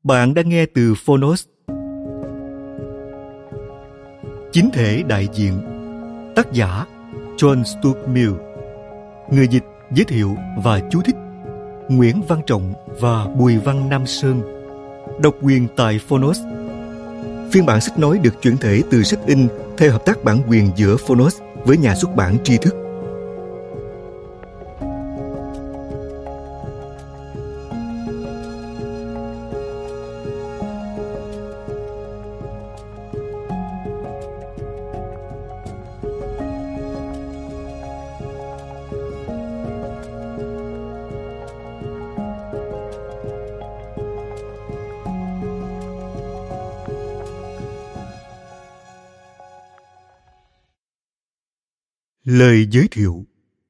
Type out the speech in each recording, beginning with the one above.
Bạn đang nghe từ Phonos. Chính thể đại diện. Tác giả John Stuart Mill. Người dịch, giới thiệu và chú thích Nguyễn Văn Trọng và Bùi Văn Nam Sơn. Độc quyền tại Phonos. Phiên bản sách nói được chuyển thể từ sách in theo hợp tác bản quyền giữa Phonos với nhà xuất bản Tri Thức. Lời giới thiệu.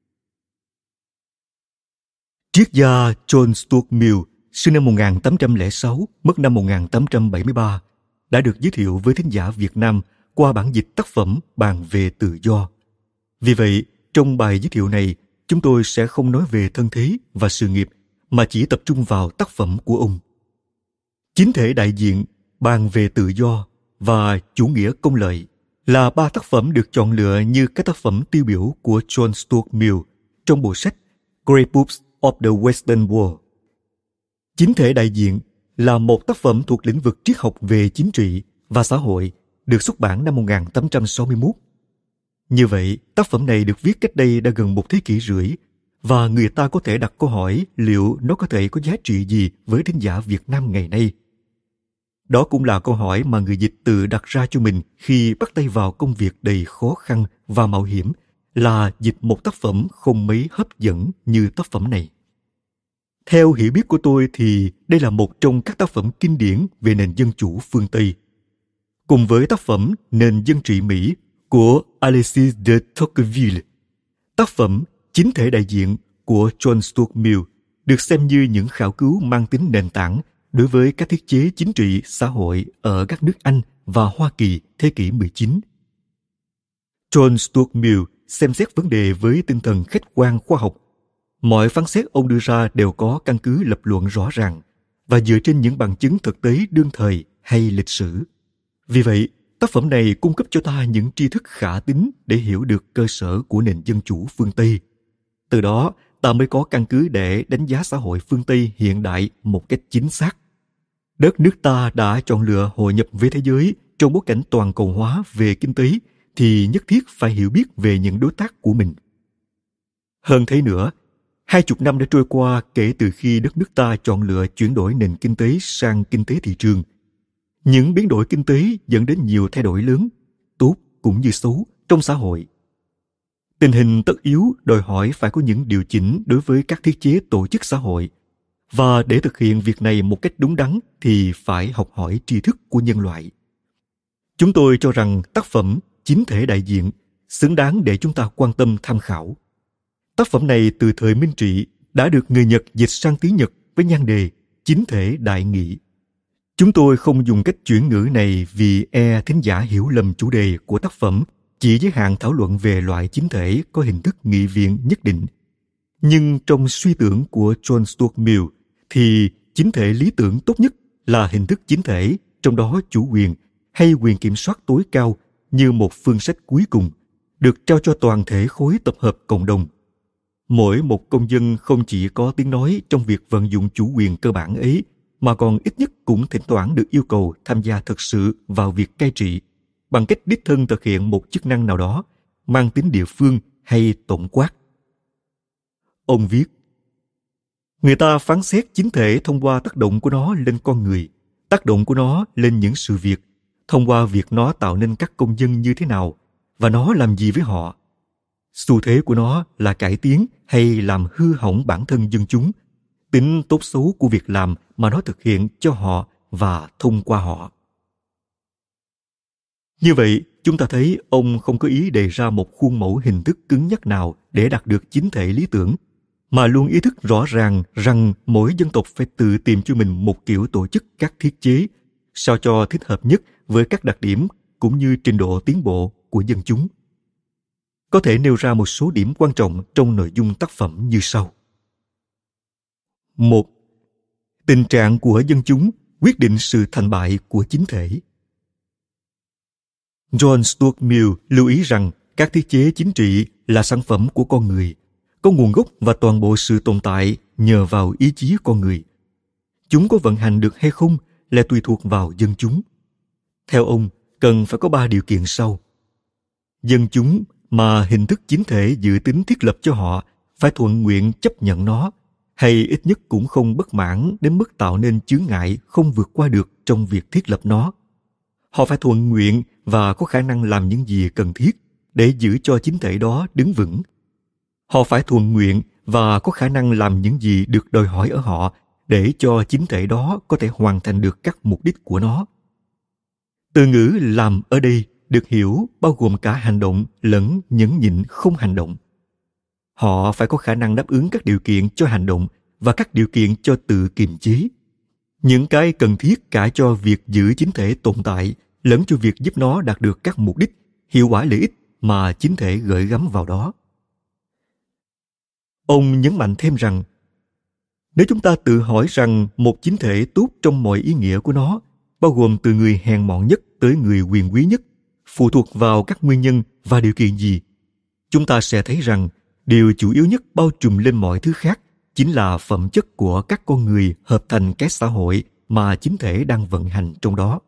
Triết gia John Stuart Mill, sinh năm 1806, mất năm 1873, đã được giới thiệu với thính giả Việt Nam qua bản dịch tác phẩm Bàn về tự do. Vì vậy, trong bài giới thiệu này, chúng tôi sẽ không nói về thân thế và sự nghiệp, mà chỉ tập trung vào tác phẩm của ông. Chính thể đại diện, Bàn về tự do và Chủ nghĩa công lợi là ba tác phẩm được chọn lựa như các tác phẩm tiêu biểu của John Stuart Mill trong bộ sách Great Books of the Western World. Chính thể đại diện là một tác phẩm thuộc lĩnh vực triết học về chính trị và xã hội, được xuất bản năm 1861. Như vậy, tác phẩm này được viết cách đây đã gần một thế kỷ rưỡi, và người ta có thể đặt câu hỏi liệu nó có thể có giá trị gì với thính giả Việt Nam ngày nay. Đó cũng là câu hỏi mà người dịch tự đặt ra cho mình khi bắt tay vào công việc đầy khó khăn và mạo hiểm là dịch một tác phẩm không mấy hấp dẫn như tác phẩm này. Theo hiểu biết của tôi thì đây là một trong các tác phẩm kinh điển về nền dân chủ phương Tây. Cùng với tác phẩm Nền dân trị Mỹ của Alexis de Tocqueville, tác phẩm Chính thể đại diện của John Stuart Mill được xem như những khảo cứu mang tính nền tảng đối với các thiết chế chính trị xã hội ở các nước Anh và Hoa Kỳ thế kỷ 19. John Stuart Mill xem xét vấn đề với tinh thần khách quan khoa học. Mọi phán xét ông đưa ra đều có căn cứ lập luận rõ ràng và dựa trên những bằng chứng thực tế đương thời hay lịch sử. Vì vậy, tác phẩm này cung cấp cho ta những tri thức khả tín để hiểu được cơ sở của nền dân chủ phương Tây. Từ đó, ta mới có căn cứ để đánh giá xã hội phương Tây hiện đại một cách chính xác. Đất nước ta đã chọn lựa hội nhập với thế giới trong bối cảnh toàn cầu hóa về kinh tế thì nhất thiết phải hiểu biết về những đối tác của mình. Hơn thế nữa, 20 năm đã trôi qua kể từ khi đất nước ta chọn lựa chuyển đổi nền kinh tế sang kinh tế thị trường. Những biến đổi kinh tế dẫn đến nhiều thay đổi lớn, tốt cũng như xấu, trong xã hội. Tình hình tất yếu đòi hỏi phải có những điều chỉnh đối với các thiết chế tổ chức xã hội, và để thực hiện việc này một cách đúng đắn thì phải học hỏi tri thức của nhân loại. Chúng tôi cho rằng tác phẩm Chính thể đại diện xứng đáng để chúng ta quan tâm tham khảo. Tác phẩm này từ thời Minh Trị đã được người Nhật dịch sang tiếng Nhật với nhan đề Chính thể đại nghị. Chúng tôi không dùng cách chuyển ngữ này vì thính giả hiểu lầm chủ đề của tác phẩm chỉ giới hạn thảo luận về loại chính thể có hình thức nghị viện nhất định. Nhưng trong suy tưởng của John Stuart Mill thì chính thể lý tưởng tốt nhất là hình thức chính thể, trong đó chủ quyền hay quyền kiểm soát tối cao như một phương sách cuối cùng, được trao cho toàn thể khối tập hợp cộng đồng. Mỗi một công dân không chỉ có tiếng nói trong việc vận dụng chủ quyền cơ bản ấy, mà còn ít nhất cũng thỉnh thoảng được yêu cầu tham gia thực sự vào việc cai trị, bằng cách đích thân thực hiện một chức năng nào đó, mang tính địa phương hay tổng quát. Ông viết, người ta phán xét chính thể thông qua tác động của nó lên con người, tác động của nó lên những sự việc, thông qua việc nó tạo nên các công dân như thế nào, và nó làm gì với họ. Xu thế của nó là cải tiến hay làm hư hỏng bản thân dân chúng, tính tốt xấu của việc làm mà nó thực hiện cho họ và thông qua họ. Như vậy, chúng ta thấy ông không có ý đề ra một khuôn mẫu hình thức cứng nhắc nào để đạt được chính thể lý tưởng, mà luôn ý thức rõ ràng rằng mỗi dân tộc phải tự tìm cho mình một kiểu tổ chức các thiết chế, sao cho thích hợp nhất với các đặc điểm cũng như trình độ tiến bộ của dân chúng. Có thể nêu ra một số điểm quan trọng trong nội dung tác phẩm như sau. 1. Tình trạng của dân chúng quyết định sự thành bại của chính thể. John Stuart Mill lưu ý rằng các thiết chế chính trị là sản phẩm của con người, có nguồn gốc và toàn bộ sự tồn tại nhờ vào ý chí con người. Chúng có vận hành được hay không là tùy thuộc vào dân chúng. Theo ông, cần phải có 3 điều kiện sau. Dân chúng mà hình thức chính thể dự tính thiết lập cho họ phải thuận nguyện chấp nhận nó, hay ít nhất cũng không bất mãn đến mức tạo nên chướng ngại không vượt qua được trong việc thiết lập nó. Họ phải thuận nguyện và có khả năng làm những gì cần thiết để giữ cho chính thể đó đứng vững. Họ phải thuận nguyện và có khả năng làm những gì được đòi hỏi ở họ để cho chính thể đó có thể hoàn thành được các mục đích của nó. Từ ngữ làm ở đây được hiểu bao gồm cả hành động lẫn nhẫn nhịn không hành động. Họ phải có khả năng đáp ứng các điều kiện cho hành động và các điều kiện cho tự kiềm chế. Những cái cần thiết cả cho việc giữ chính thể tồn tại lẫn cho việc giúp nó đạt được các mục đích, hiệu quả lợi ích mà chính thể gửi gắm vào đó. Ông nhấn mạnh thêm rằng, nếu chúng ta tự hỏi rằng một chính thể tốt trong mọi ý nghĩa của nó, bao gồm từ người hèn mọn nhất tới người quyền quý nhất, phụ thuộc vào các nguyên nhân và điều kiện gì, chúng ta sẽ thấy rằng điều chủ yếu nhất bao trùm lên mọi thứ khác chính là phẩm chất của các con người hợp thành cái xã hội mà chính thể đang vận hành trong đó.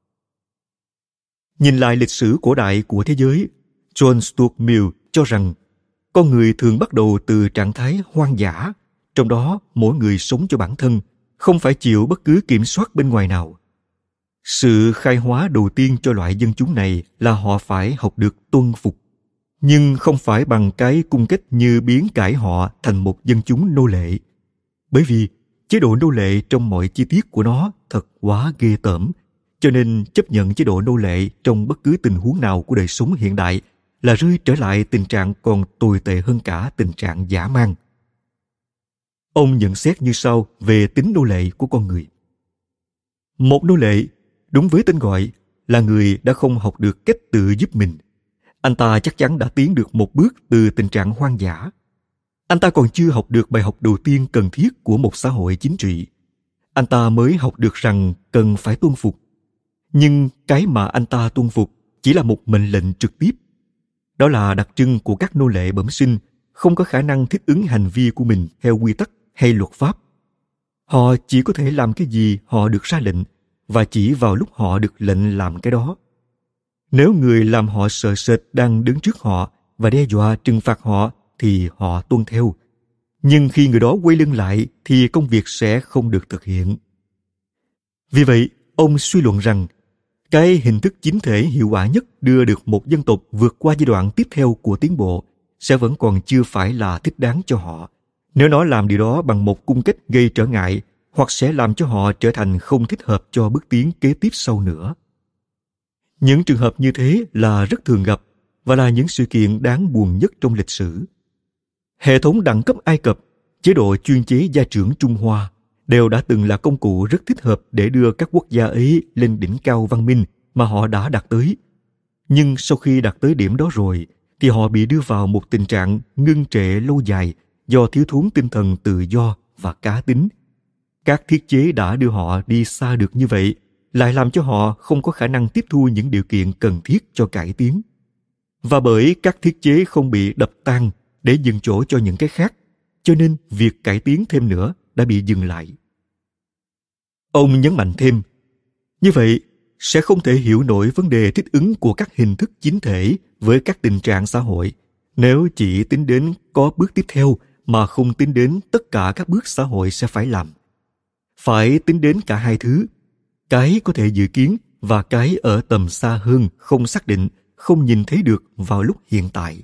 Nhìn lại lịch sử cổ đại của thế giới, John Stuart Mill cho rằng con người thường bắt đầu từ trạng thái hoang dã, trong đó mỗi người sống cho bản thân, không phải chịu bất cứ kiểm soát bên ngoài nào. Sự khai hóa đầu tiên cho loại dân chúng này là họ phải học được tuân phục, nhưng không phải bằng cái cung cách như biến cải họ thành một dân chúng nô lệ. Bởi vì chế độ nô lệ trong mọi chi tiết của nó thật quá ghê tởm, cho nên chấp nhận chế độ nô lệ trong bất cứ tình huống nào của đời sống hiện đại là rơi trở lại tình trạng còn tồi tệ hơn cả tình trạng dã man. Ông nhận xét như sau về tính nô lệ của con người. Một nô lệ, đúng với tên gọi, là người đã không học được cách tự giúp mình. Anh ta chắc chắn đã tiến được một bước từ tình trạng hoang dã. Anh ta còn chưa học được bài học đầu tiên cần thiết của một xã hội chính trị. Anh ta mới học được rằng cần phải tuân phục. Nhưng cái mà anh ta tuân phục chỉ là một mệnh lệnh trực tiếp. Đó là đặc trưng của các nô lệ bẩm sinh, không có khả năng thích ứng hành vi của mình theo quy tắc hay luật pháp. Họ chỉ có thể làm cái gì họ được ra lệnh, và chỉ vào lúc họ được lệnh làm cái đó. Nếu người làm họ sợ sệt đang đứng trước họ và đe dọa trừng phạt họ thì họ tuân theo. Nhưng khi người đó quay lưng lại thì công việc sẽ không được thực hiện. Vì vậy, ông suy luận rằng cái hình thức chính thể hiệu quả nhất đưa được một dân tộc vượt qua giai đoạn tiếp theo của tiến bộ sẽ vẫn còn chưa phải là thích đáng cho họ, nếu nó làm điều đó bằng một cung cách gây trở ngại hoặc sẽ làm cho họ trở thành không thích hợp cho bước tiến kế tiếp sau nữa. Những trường hợp như thế là rất thường gặp và là những sự kiện đáng buồn nhất trong lịch sử. Hệ thống đẳng cấp Ai Cập, chế độ chuyên chế gia trưởng Trung Hoa đều đã từng là công cụ rất thích hợp để đưa các quốc gia ấy lên đỉnh cao văn minh mà họ đã đạt tới. Nhưng sau khi đạt tới điểm đó rồi, thì họ bị đưa vào một tình trạng ngưng trệ lâu dài do thiếu thốn tinh thần tự do và cá tính. Các thiết chế đã đưa họ đi xa được như vậy, lại làm cho họ không có khả năng tiếp thu những điều kiện cần thiết cho cải tiến. Và bởi các thiết chế không bị đập tan để dừng chỗ cho những cái khác, cho nên việc cải tiến thêm nữa đã bị dừng lại. Ông nhấn mạnh thêm, như vậy sẽ không thể hiểu nổi vấn đề thích ứng của các hình thức chính thể với các tình trạng xã hội nếu chỉ tính đến có bước tiếp theo mà không tính đến tất cả các bước xã hội sẽ phải làm. Phải tính đến cả hai thứ, cái có thể dự kiến và cái ở tầm xa hơn, không xác định, không nhìn thấy được vào lúc hiện tại.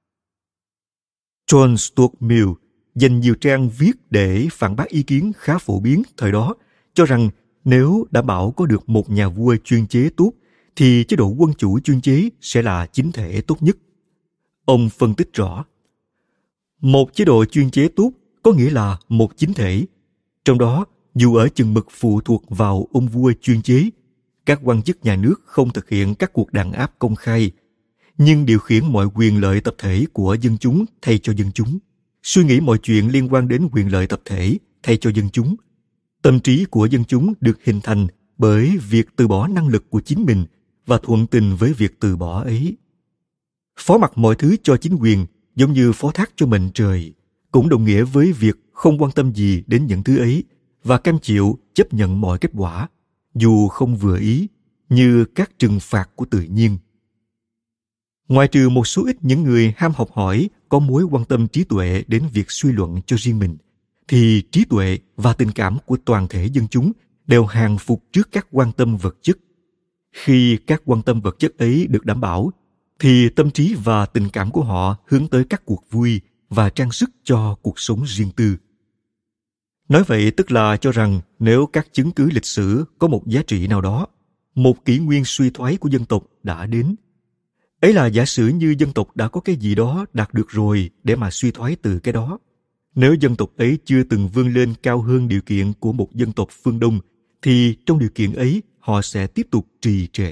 John Stuart Mill dành nhiều trang viết để phản bác ý kiến khá phổ biến thời đó, cho rằng nếu đã bảo có được một nhà vua chuyên chế tốt, thì chế độ quân chủ chuyên chế sẽ là chính thể tốt nhất. Ông phân tích rõ, một chế độ chuyên chế tốt có nghĩa là một chính thể, trong đó dù ở chừng mực phụ thuộc vào ông vua chuyên chế, các quan chức nhà nước không thực hiện các cuộc đàn áp công khai, nhưng điều khiển mọi quyền lợi tập thể của dân chúng thay cho dân chúng, suy nghĩ mọi chuyện liên quan đến quyền lợi tập thể thay cho dân chúng. Tâm trí của dân chúng được hình thành bởi việc từ bỏ năng lực của chính mình và thuận tình với việc từ bỏ ấy. Phó mặc mọi thứ cho chính quyền, giống như phó thác cho mệnh trời, cũng đồng nghĩa với việc không quan tâm gì đến những thứ ấy và cam chịu chấp nhận mọi kết quả, dù không vừa ý, như các trừng phạt của tự nhiên. Ngoài trừ một số ít những người ham học hỏi có mối quan tâm trí tuệ đến việc suy luận cho riêng mình, thì trí tuệ và tình cảm của toàn thể dân chúng đều hàng phục trước các quan tâm vật chất. Khi các quan tâm vật chất ấy được đảm bảo, thì tâm trí và tình cảm của họ hướng tới các cuộc vui và trang sức cho cuộc sống riêng tư. Nói vậy tức là cho rằng nếu các chứng cứ lịch sử có một giá trị nào đó, một kỷ nguyên suy thoái của dân tộc đã đến. Ấy là giả sử như dân tộc đã có cái gì đó đạt được rồi để mà suy thoái từ cái đó. Nếu dân tộc ấy chưa từng vươn lên cao hơn điều kiện của một dân tộc phương Đông, thì trong điều kiện ấy họ sẽ tiếp tục trì trệ.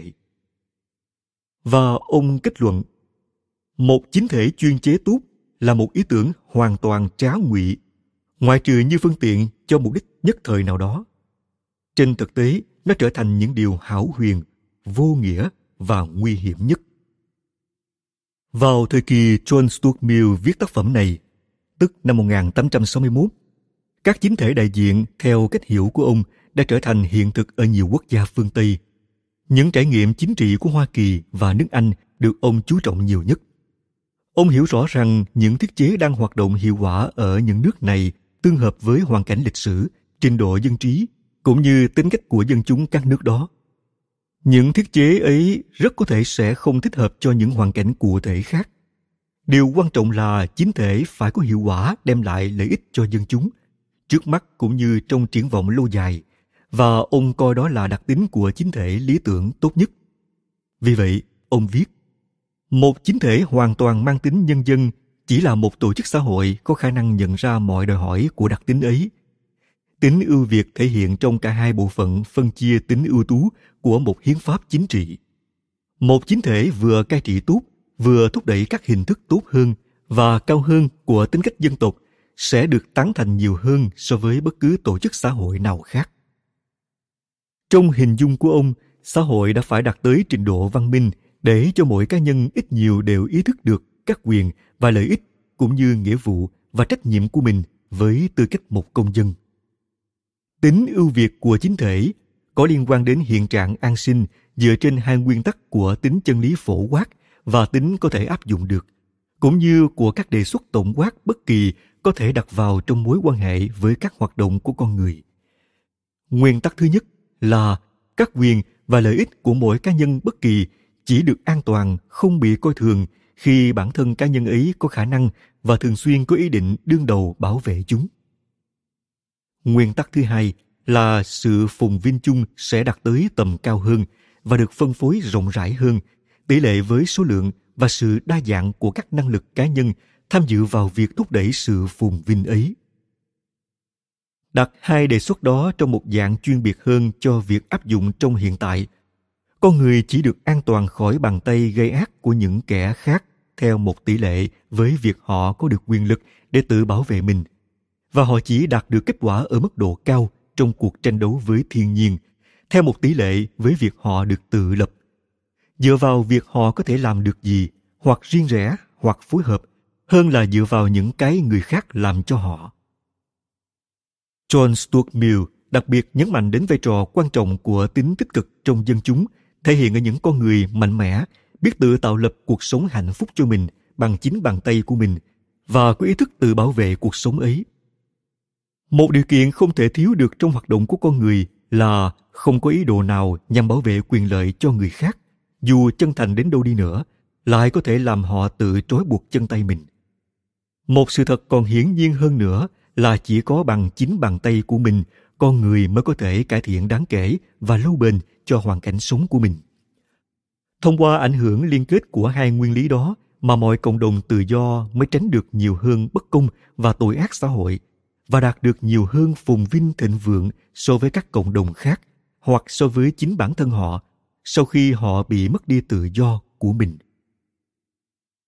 Và ông kết luận, một chính thể chuyên chế tốt là một ý tưởng hoàn toàn trá ngụy, ngoại trừ như phương tiện cho mục đích nhất thời nào đó. Trên thực tế, nó trở thành những điều hão huyền, vô nghĩa và nguy hiểm nhất. Vào thời kỳ John Stuart Mill viết tác phẩm này, tức năm 1861, các chính thể đại diện theo cách hiểu của ông đã trở thành hiện thực ở nhiều quốc gia phương Tây. Những trải nghiệm chính trị của Hoa Kỳ và nước Anh được ông chú trọng nhiều nhất. Ông hiểu rõ rằng những thiết chế đang hoạt động hiệu quả ở những nước này tương hợp với hoàn cảnh lịch sử, trình độ dân trí, cũng như tính cách của dân chúng các nước đó. Những thiết chế ấy rất có thể sẽ không thích hợp cho những hoàn cảnh cụ thể khác. Điều quan trọng là chính thể phải có hiệu quả đem lại lợi ích cho dân chúng, trước mắt cũng như trong triển vọng lâu dài, và ông coi đó là đặc tính của chính thể lý tưởng tốt nhất. Vì vậy, ông viết, một chính thể hoàn toàn mang tính nhân dân chỉ là một tổ chức xã hội có khả năng nhận ra mọi đòi hỏi của đặc tính ấy. Tính ưu việt thể hiện trong cả hai bộ phận phân chia tính ưu tú của một hiến pháp chính trị. Một chính thể vừa cai trị tốt, vừa thúc đẩy các hình thức tốt hơn và cao hơn của tính cách dân tộc sẽ được tán thành nhiều hơn so với bất cứ tổ chức xã hội nào khác. Trong hình dung của ông, xã hội đã phải đạt tới trình độ văn minh để cho mỗi cá nhân ít nhiều đều ý thức được các quyền và lợi ích cũng như nghĩa vụ và trách nhiệm của mình với tư cách một công dân. Tính ưu việt của chính thể có liên quan đến hiện trạng an sinh dựa trên hai nguyên tắc của tính chân lý phổ quát và tính có thể áp dụng được, cũng như của các đề xuất tổng quát bất kỳ có thể đặt vào trong mối quan hệ với các hoạt động của con người. Nguyên tắc thứ nhất là các quyền và lợi ích của mỗi cá nhân bất kỳ chỉ được an toàn, không bị coi thường khi bản thân cá nhân ấy có khả năng và thường xuyên có ý định đương đầu bảo vệ chúng. Nguyên tắc thứ hai là sự phồn vinh chung sẽ đạt tới tầm cao hơn và được phân phối rộng rãi hơn, tỷ lệ với số lượng và sự đa dạng của các năng lực cá nhân tham dự vào việc thúc đẩy sự phồn vinh ấy. Đặt hai đề xuất đó trong một dạng chuyên biệt hơn cho việc áp dụng trong hiện tại. Con người chỉ được an toàn khỏi bàn tay gây ác của những kẻ khác theo một tỷ lệ với việc họ có được quyền lực để tự bảo vệ mình, và họ chỉ đạt được kết quả ở mức độ cao trong cuộc tranh đấu với thiên nhiên, theo một tỷ lệ với việc họ được tự lập, dựa vào việc họ có thể làm được gì, hoặc riêng rẽ, hoặc phối hợp, hơn là dựa vào những cái người khác làm cho họ. John Stuart Mill đặc biệt nhấn mạnh đến vai trò quan trọng của tính tích cực trong dân chúng, thể hiện ở những con người mạnh mẽ, biết tự tạo lập cuộc sống hạnh phúc cho mình bằng chính bàn tay của mình và có ý thức tự bảo vệ cuộc sống ấy. Một điều kiện không thể thiếu được trong hoạt động của con người là không có ý đồ nào nhằm bảo vệ quyền lợi cho người khác, dù chân thành đến đâu đi nữa, lại có thể làm họ tự trói buộc chân tay mình. Một sự thật còn hiển nhiên hơn nữa là chỉ có bằng chính bàn tay của mình, con người mới có thể cải thiện đáng kể và lâu bền cho hoàn cảnh sống của mình. Thông qua ảnh hưởng liên kết của hai nguyên lý đó mà mọi cộng đồng tự do mới tránh được nhiều hơn bất công và tội ác xã hội, và đạt được nhiều hơn phồn vinh thịnh vượng so với các cộng đồng khác hoặc so với chính bản thân họ sau khi họ bị mất đi tự do của mình.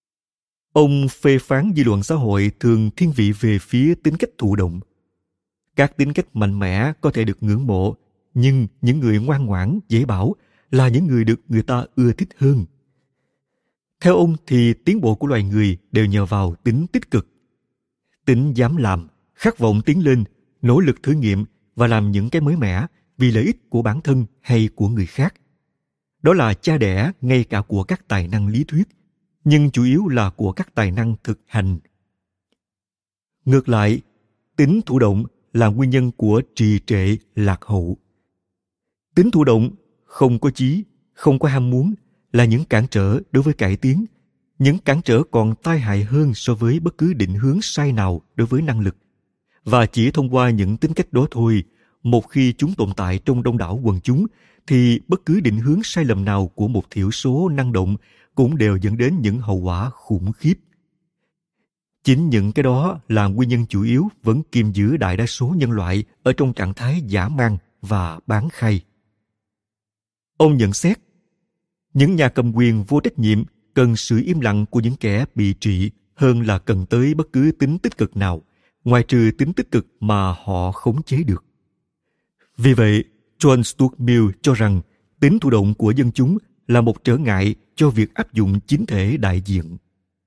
Ông phê phán dư luận xã hội thường thiên vị về phía tính cách thụ động. Các tính cách mạnh mẽ có thể được ngưỡng mộ, nhưng những người ngoan ngoãn, dễ bảo là những người được người ta ưa thích hơn. Theo ông thì tiến bộ của loài người đều nhờ vào tính tích cực. Tính dám làm, khát vọng tiến lên, nỗ lực thử nghiệm và làm những cái mới mẻ vì lợi ích của bản thân hay của người khác. Đó là cha đẻ ngay cả của các tài năng lý thuyết, nhưng chủ yếu là của các tài năng thực hành. Ngược lại, tính thụ động là nguyên nhân của trì trệ lạc hậu. Tính thụ động, không có chí, không có ham muốn là những cản trở đối với cải tiến. Những cản trở còn tai hại hơn so với bất cứ định hướng sai nào đối với năng lực. Và chỉ thông qua những tính cách đó thôi, một khi chúng tồn tại trong đông đảo quần chúng, thì bất cứ định hướng sai lầm nào của một thiểu số năng động cũng đều dẫn đến những hậu quả khủng khiếp. Chính những cái đó là nguyên nhân chủ yếu vẫn kiềm giữ đại đa số nhân loại ở trong trạng thái dã man và bán khay. Ông nhận xét, những nhà cầm quyền vô trách nhiệm cần sự im lặng của những kẻ bị trị hơn là cần tới bất cứ tính tích cực nào, ngoài trừ tính tích cực mà họ khống chế được. Vì vậy, John Stuart Mill cho rằng tính thụ động của dân chúng là một trở ngại cho việc áp dụng chính thể đại diện.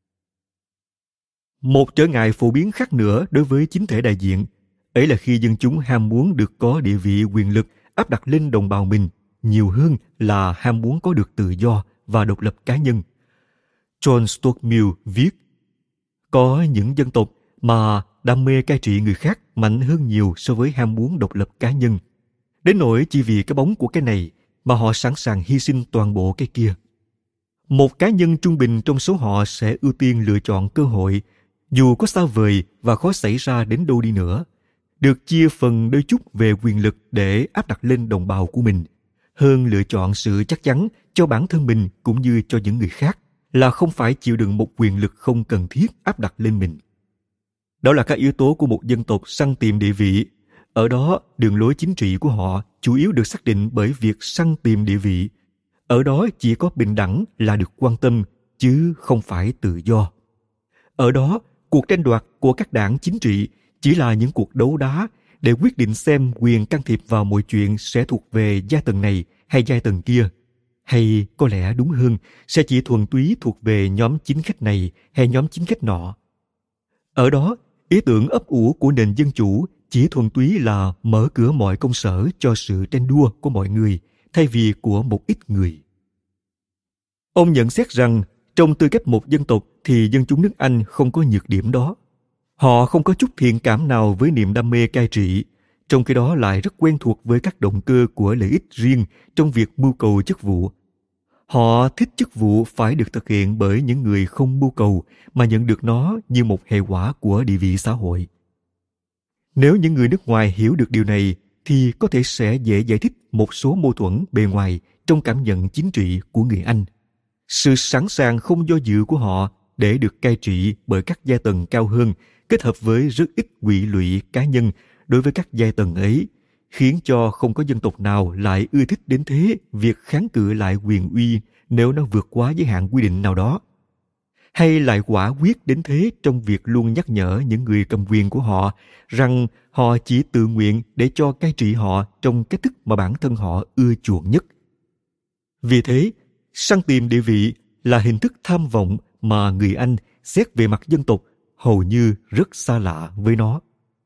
Một trở ngại phổ biến khác nữa đối với chính thể đại diện, ấy là khi dân chúng ham muốn được có địa vị quyền lực áp đặt lên đồng bào mình nhiều hơn là ham muốn có được tự do và độc lập cá nhân. John Stuart Mill viết, có những dân tộc mà đam mê cai trị người khác mạnh hơn nhiều so với ham muốn độc lập cá nhân. Đến nỗi chỉ vì cái bóng của cái này mà họ sẵn sàng hy sinh toàn bộ cái kia. Một cá nhân trung bình trong số họ sẽ ưu tiên lựa chọn cơ hội, dù có xa vời và khó xảy ra đến đâu đi nữa, được chia phần đôi chút về quyền lực để áp đặt lên đồng bào của mình, hơn lựa chọn sự chắc chắn cho bản thân mình cũng như cho những người khác, là không phải chịu đựng một quyền lực không cần thiết áp đặt lên mình. Đó là các yếu tố của một dân tộc săn tìm địa vị. Ở đó, đường lối chính trị của họ chủ yếu được xác định bởi việc săn tìm địa vị. Ở đó chỉ có bình đẳng là được quan tâm, chứ không phải tự do. Ở đó, cuộc tranh đoạt của các đảng chính trị chỉ là những cuộc đấu đá để quyết định xem quyền can thiệp vào mọi chuyện sẽ thuộc về giai tầng này hay giai tầng kia, hay có lẽ đúng hơn sẽ chỉ thuần túy thuộc về nhóm chính khách này hay nhóm chính khách nọ. Ở đó, ý tưởng ấp ủ của nền dân chủ chỉ thuần túy là mở cửa mọi công sở cho sự tranh đua của mọi người thay vì của một ít người. Ông nhận xét rằng trong tư cách một dân tộc thì dân chúng nước Anh không có nhược điểm đó. Họ không có chút thiện cảm nào với niềm đam mê cai trị, trong khi đó lại rất quen thuộc với các động cơ của lợi ích riêng trong việc mưu cầu chức vụ. Họ thích chức vụ phải được thực hiện bởi những người không mưu cầu mà nhận được nó như một hệ quả của địa vị xã hội. Nếu những người nước ngoài hiểu được điều này thì có thể sẽ dễ giải thích một số mâu thuẫn bề ngoài trong cảm nhận chính trị của người Anh. Sự sẵn sàng không do dự của họ để được cai trị bởi các giai tầng cao hơn kết hợp với rất ít quỵ lụy cá nhân đối với các giai tầng ấy, khiến cho không có dân tộc nào lại ưa thích đến thế việc kháng cự lại quyền uy nếu nó vượt quá giới hạn quy định nào đó. Hay lại quả quyết đến thế trong việc luôn nhắc nhở những người cầm quyền của họ rằng họ chỉ tự nguyện để cho cai trị họ trong cách thức mà bản thân họ ưa chuộng nhất. Vì thế, săn tìm địa vị là hình thức tham vọng mà người Anh xét về mặt dân tộc hầu như rất xa lạ với nó.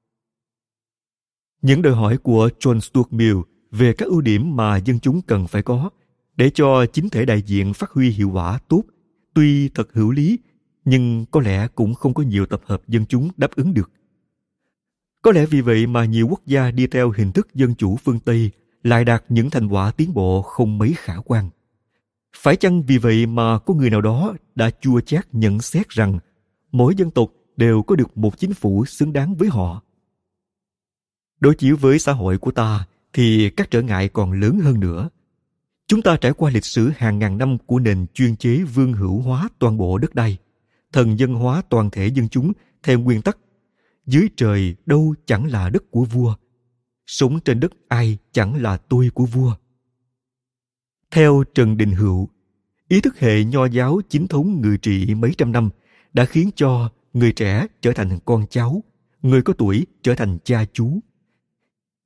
Những đòi hỏi của John Stuart Mill về các ưu điểm mà dân chúng cần phải có để cho chính thể đại diện phát huy hiệu quả tốt, tuy thật hữu lý, nhưng có lẽ cũng không có nhiều tập hợp dân chúng đáp ứng được. Có lẽ vì vậy mà nhiều quốc gia đi theo hình thức dân chủ phương Tây lại đạt những thành quả tiến bộ không mấy khả quan. Phải chăng vì vậy mà có người nào đó đã chua chát nhận xét rằng mỗi dân tộc đều có được một chính phủ xứng đáng với họ? Đối chiếu với xã hội của ta thì các trở ngại còn lớn hơn nữa. Chúng ta trải qua lịch sử hàng ngàn năm của nền chuyên chế vương hữu hóa toàn bộ đất đai, thần dân hóa toàn thể dân chúng theo nguyên tắc dưới trời đâu chẳng là đất của vua, sống trên đất ai chẳng là tôi của vua. Theo Trần Đình Hữu, ý thức hệ nho giáo chính thống ngự trị mấy trăm năm đã khiến cho người trẻ trở thành con cháu, người có tuổi trở thành cha chú,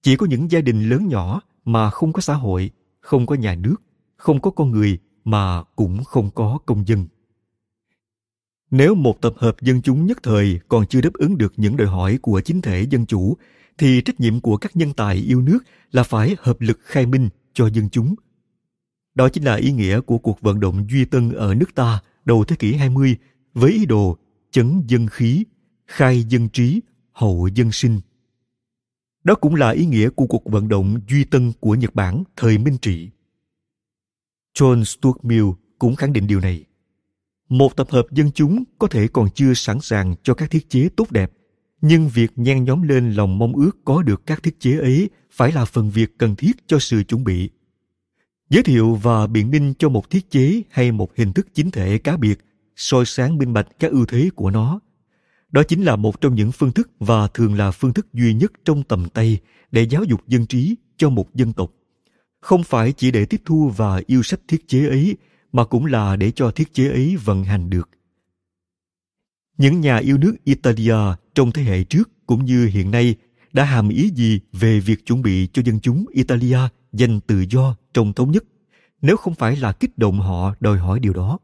Chỉ có những gia đình lớn nhỏ mà không có xã hội, không có nhà nước, không có con người mà cũng không có công dân. Nếu một tập hợp dân chúng nhất thời còn chưa đáp ứng được những đòi hỏi của chính thể dân chủ, thì trách nhiệm của các nhân tài yêu nước là phải hợp lực khai minh cho dân chúng. Đó chính là ý nghĩa của cuộc vận động Duy Tân ở nước ta đầu thế kỷ 20 với ý đồ chấn dân khí, khai dân trí, hậu dân sinh. Đó cũng là ý nghĩa của cuộc vận động Duy Tân của Nhật Bản thời Minh Trị. John Stuart Mill cũng khẳng định điều này. Một tập hợp dân chúng có thể còn chưa sẵn sàng cho các thiết chế tốt đẹp, nhưng việc nhen nhóm lên lòng mong ước có được các thiết chế ấy phải là phần việc cần thiết cho sự chuẩn bị. Giới thiệu và biện minh cho một thiết chế hay một hình thức chính thể cá biệt, soi sáng minh bạch các ưu thế của nó. Đó chính là một trong những phương thức và thường là phương thức duy nhất trong tầm tay để giáo dục dân trí cho một dân tộc. Không phải chỉ để tiếp thu và yêu sách thiết chế ấy, mà cũng là để cho thiết chế ấy vận hành được. Những nhà yêu nước Italia trong thế hệ trước cũng như hiện nay đã hàm ý gì về việc chuẩn bị cho dân chúng Italia giành tự do trong thống nhất, nếu không phải là kích động họ đòi hỏi điều đó.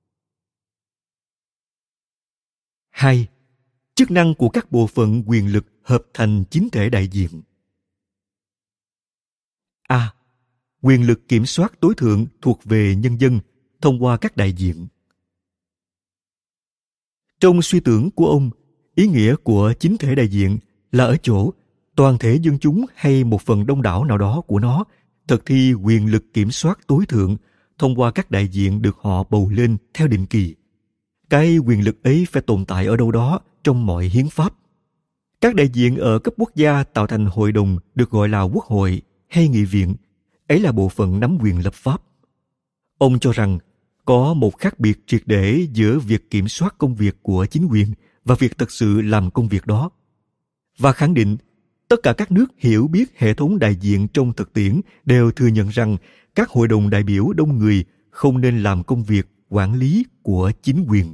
2. Chức năng của các bộ phận quyền lực hợp thành chính thể đại diện. A. Quyền lực kiểm soát tối thượng thuộc về nhân dân thông qua các đại diện. Trong suy tưởng của ông, ý nghĩa của chính thể đại diện là ở chỗ toàn thể dân chúng hay một phần đông đảo nào đó của nó thực thi quyền lực kiểm soát tối thượng thông qua các đại diện được họ bầu lên theo định kỳ. Cái quyền lực ấy phải tồn tại ở đâu đó trong mọi hiến pháp. Các đại diện ở cấp quốc gia tạo thành hội đồng được gọi là quốc hội hay nghị viện, ấy là bộ phận nắm quyền lập pháp. Ông cho rằng có một khác biệt triệt để giữa việc kiểm soát công việc của chính quyền và việc thực sự làm công việc đó. Và khẳng định, tất cả các nước hiểu biết hệ thống đại diện trong thực tiễn đều thừa nhận rằng các hội đồng đại biểu đông người không nên làm công việc quản lý của chính quyền.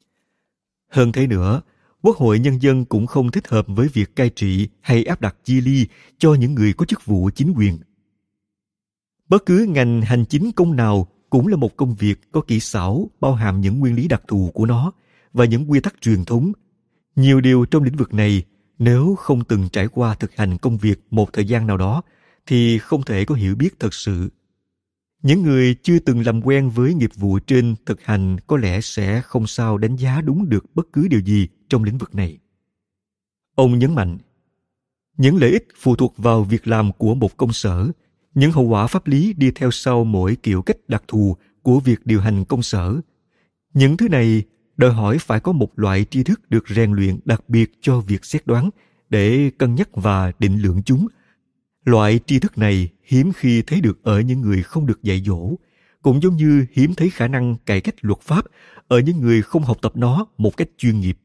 Hơn thế nữa, Quốc hội nhân dân cũng không thích hợp với việc cai trị hay áp đặt chi ly cho những người có chức vụ chính quyền. Bất cứ ngành hành chính công nào cũng là một công việc có kỹ xảo bao hàm những nguyên lý đặc thù của nó và những quy tắc truyền thống. Nhiều điều trong lĩnh vực này, nếu không từng trải qua thực hành công việc một thời gian nào đó, thì không thể có hiểu biết thật sự. Những người chưa từng làm quen với nghiệp vụ trên thực hành có lẽ sẽ không sao đánh giá đúng được bất cứ điều gì trong lĩnh vực này. Ông nhấn mạnh, những lợi ích phụ thuộc vào việc làm của một công sở, những hậu quả pháp lý đi theo sau mỗi kiểu cách đặc thù của việc điều hành công sở. Những thứ này đòi hỏi phải có một loại tri thức được rèn luyện đặc biệt cho việc xét đoán để cân nhắc và định lượng chúng. Loại tri thức này hiếm khi thấy được ở những người không được dạy dỗ, cũng giống như hiếm thấy khả năng cải cách luật pháp ở những người không học tập nó một cách chuyên nghiệp.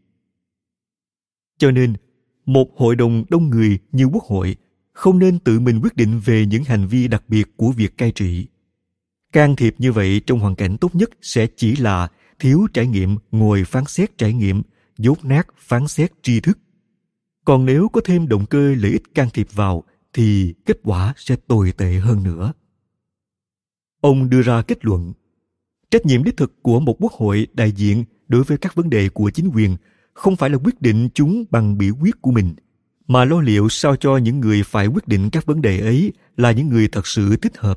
Cho nên, một hội đồng đông người như Quốc hội không nên tự mình quyết định về những hành vi đặc biệt của việc cai trị. Can thiệp như vậy trong hoàn cảnh tốt nhất sẽ chỉ là thiếu trải nghiệm ngồi phán xét trải nghiệm, dốt nát phán xét tri thức. Còn nếu có thêm động cơ lợi ích can thiệp vào, thì kết quả sẽ tồi tệ hơn nữa. Ông đưa ra kết luận, trách nhiệm đích thực của một quốc hội đại diện đối với các vấn đề của chính quyền không phải là quyết định chúng bằng biểu quyết của mình, mà lo liệu sao cho những người phải quyết định các vấn đề ấy là những người thật sự thích hợp.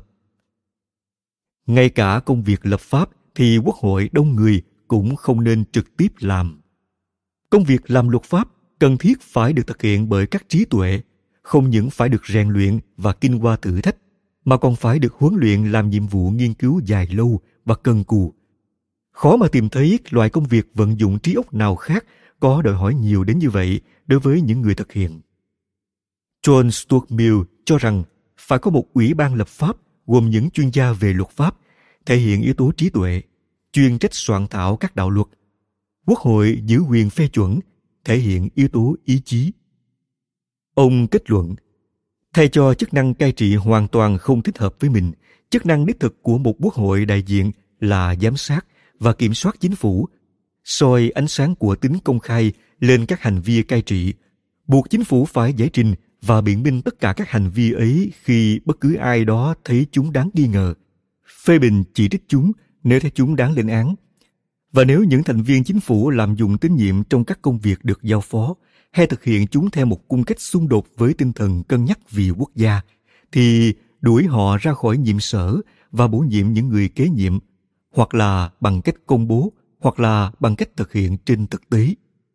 Ngay cả công việc lập pháp thì quốc hội đông người cũng không nên trực tiếp làm. Công việc làm luật pháp cần thiết phải được thực hiện bởi các trí tuệ, không những phải được rèn luyện và kinh qua thử thách, mà còn phải được huấn luyện làm nhiệm vụ nghiên cứu dài lâu và cần cù. Khó mà tìm thấy loại công việc vận dụng trí óc nào khác có đòi hỏi nhiều đến như vậy đối với những người thực hiện. John Stuart Mill cho rằng phải có một ủy ban lập pháp gồm những chuyên gia về luật pháp, thể hiện yếu tố trí tuệ, chuyên trách soạn thảo các đạo luật. Quốc hội giữ quyền phê chuẩn, thể hiện yếu tố ý chí. Ông kết luận, thay cho chức năng cai trị hoàn toàn không thích hợp với mình, chức năng đích thực của một quốc hội đại diện là giám sát và kiểm soát chính phủ, soi ánh sáng của tính công khai lên các hành vi cai trị, buộc chính phủ phải giải trình và biện minh tất cả các hành vi ấy khi bất cứ ai đó thấy chúng đáng nghi ngờ, phê bình chỉ trích chúng nếu thấy chúng đáng lên án. Và nếu những thành viên chính phủ lạm dụng tín nhiệm trong các công việc được giao phó hay thực hiện chúng theo một cung cách xung đột với tinh thần cân nhắc vì quốc gia, thì đuổi họ ra khỏi nhiệm sở và bổ nhiệm những người kế nhiệm, hoặc là bằng cách công bố, hoặc là bằng cách thực hiện trên thực tế.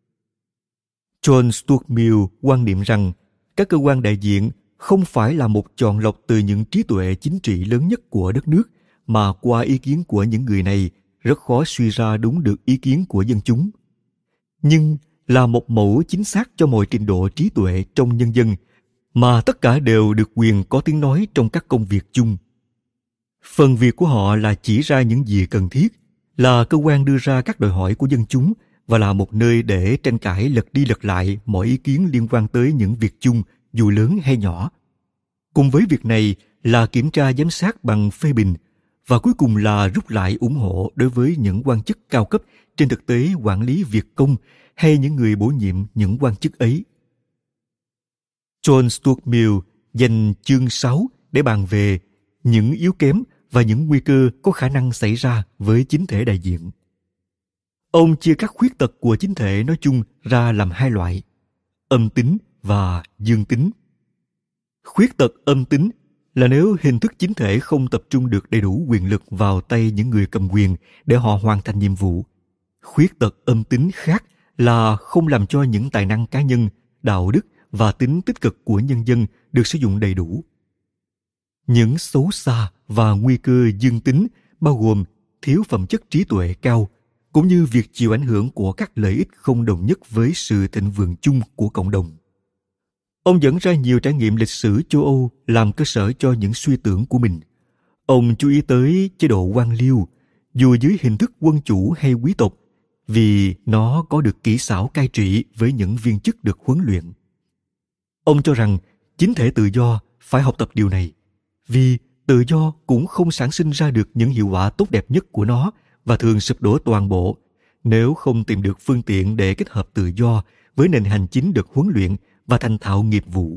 John Stuart Mill quan niệm rằng các cơ quan đại diện không phải là một chọn lọc từ những trí tuệ chính trị lớn nhất của đất nước, mà qua ý kiến của những người này rất khó suy ra đúng được ý kiến của dân chúng, nhưng là một mẫu chính xác cho mọi trình độ trí tuệ trong nhân dân, mà tất cả đều được quyền có tiếng nói trong các công việc chung. Phần việc của họ là chỉ ra những gì cần thiết, là cơ quan đưa ra các đòi hỏi của dân chúng và là một nơi để tranh cãi lật đi lật lại mọi ý kiến liên quan tới những việc chung, dù lớn hay nhỏ. Cùng với việc này là kiểm tra giám sát bằng phê bình, và cuối cùng là rút lại ủng hộ đối với những quan chức cao cấp trên thực tế quản lý việc công hay những người bổ nhiệm những quan chức ấy. John Stuart Mill dành chương 6 để bàn về những yếu kém và những nguy cơ có khả năng xảy ra với chính thể đại diện. Ông chia các khuyết tật của chính thể nói chung ra làm hai loại: âm tính và dương tính. Khuyết tật âm tính là nếu hình thức chính thể không tập trung được đầy đủ quyền lực vào tay những người cầm quyền để họ hoàn thành nhiệm vụ. Khuyết tật âm tính khác là không làm cho những tài năng cá nhân, đạo đức và tính tích cực của nhân dân được sử dụng đầy đủ. Những xấu xa và nguy cơ dương tính bao gồm thiếu phẩm chất trí tuệ cao, cũng như việc chịu ảnh hưởng của các lợi ích không đồng nhất với sự thịnh vượng chung của cộng đồng. Ông dẫn ra nhiều trải nghiệm lịch sử châu Âu làm cơ sở cho những suy tưởng của mình. Ông chú ý tới chế độ quan liêu, dù dưới hình thức quân chủ hay quý tộc, vì nó có được kỹ xảo cai trị với những viên chức được huấn luyện. Ông cho rằng chính thể tự do phải học tập điều này, vì tự do cũng không sản sinh ra được những hiệu quả tốt đẹp nhất của nó và thường sụp đổ toàn bộ nếu không tìm được phương tiện để kết hợp tự do với nền hành chính được huấn luyện và thành thạo nghiệp vụ.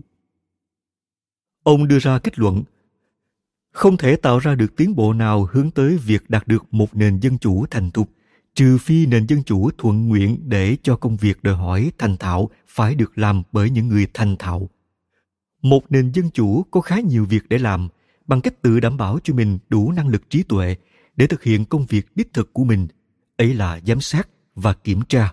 Ông đưa ra kết luận: không thể tạo ra được tiến bộ nào hướng tới việc đạt được một nền dân chủ thành thục, trừ phi nền dân chủ thuận nguyện để cho công việc đòi hỏi thành thạo phải được làm bởi những người thành thạo. Một nền dân chủ có khá nhiều việc để làm, bằng cách tự đảm bảo cho mình đủ năng lực trí tuệ để thực hiện công việc đích thực của mình, ấy là giám sát và kiểm tra.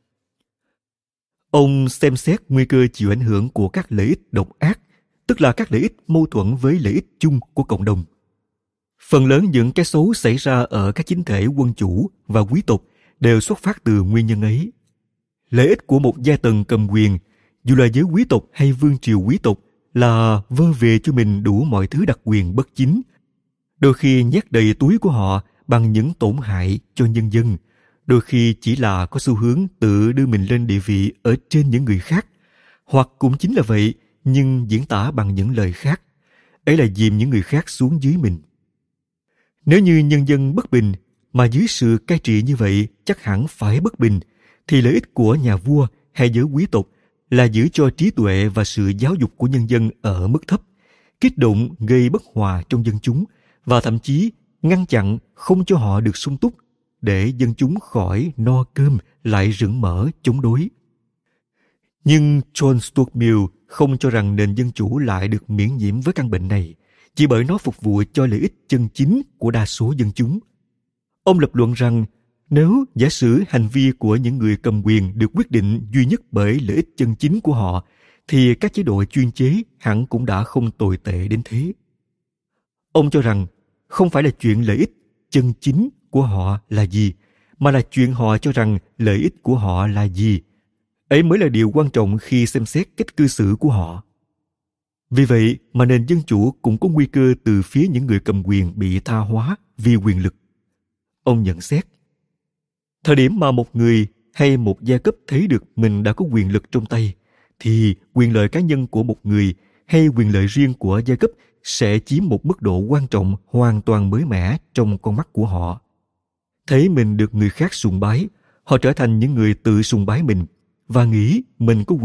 Ông xem xét nguy cơ chịu ảnh hưởng của các lợi ích độc ác, tức là các lợi ích mâu thuẫn với lợi ích chung của cộng đồng. Phần lớn những cái xấu xảy ra ở các chính thể quân chủ và quý tộc đều xuất phát từ nguyên nhân ấy. Lợi ích của một giai tầng cầm quyền, dù là giới quý tộc hay vương triều quý tộc, là vơ về cho mình đủ mọi thứ đặc quyền bất chính, đôi khi nhét đầy túi của họ bằng những tổn hại cho nhân dân, đôi khi chỉ là có xu hướng tự đưa mình lên địa vị ở trên những người khác, hoặc cũng chính là vậy nhưng diễn tả bằng những lời khác, ấy là dìm những người khác xuống dưới mình. Nếu như nhân dân bất bình, mà dưới sự cai trị như vậy chắc hẳn phải bất bình, thì lợi ích của nhà vua hay giới quý tộc là giữ cho trí tuệ và sự giáo dục của nhân dân ở mức thấp, kích động gây bất hòa trong dân chúng, và thậm chí ngăn chặn không cho họ được sung túc, để dân chúng khỏi no cơm lại rững mỡ chống đối. Nhưng John Stuart Mill không cho rằng nền dân chủ lại được miễn nhiễm với căn bệnh này, chỉ bởi nó phục vụ cho lợi ích chân chính của đa số dân chúng. Ông lập luận rằng nếu giả sử hành vi của những người cầm quyền được quyết định duy nhất bởi lợi ích chân chính của họ, thì các chế độ chuyên chế hẳn cũng đã không tồi tệ đến thế. Ông cho rằng không phải là chuyện lợi ích chân chính của họ là gì, mà là chuyện họ cho rằng lợi ích của họ là gì. Ấy mới là điều quan trọng khi xem xét cách cư xử của họ. Vì vậy mà nền dân chủ cũng có nguy cơ từ phía những người cầm quyền bị tha hóa vì quyền lực. Ông nhận xét, thời điểm mà một người hay một giai cấp thấy được mình đã có quyền lực trong tay, thì quyền lợi cá nhân của một người hay quyền lợi riêng của giai cấp sẽ chiếm một mức độ quan trọng hoàn toàn mới mẻ trong con mắt của họ. Thấy mình được người khác sùng bái, họ trở thành những người tự sùng bái mình và nghĩ mình có quyền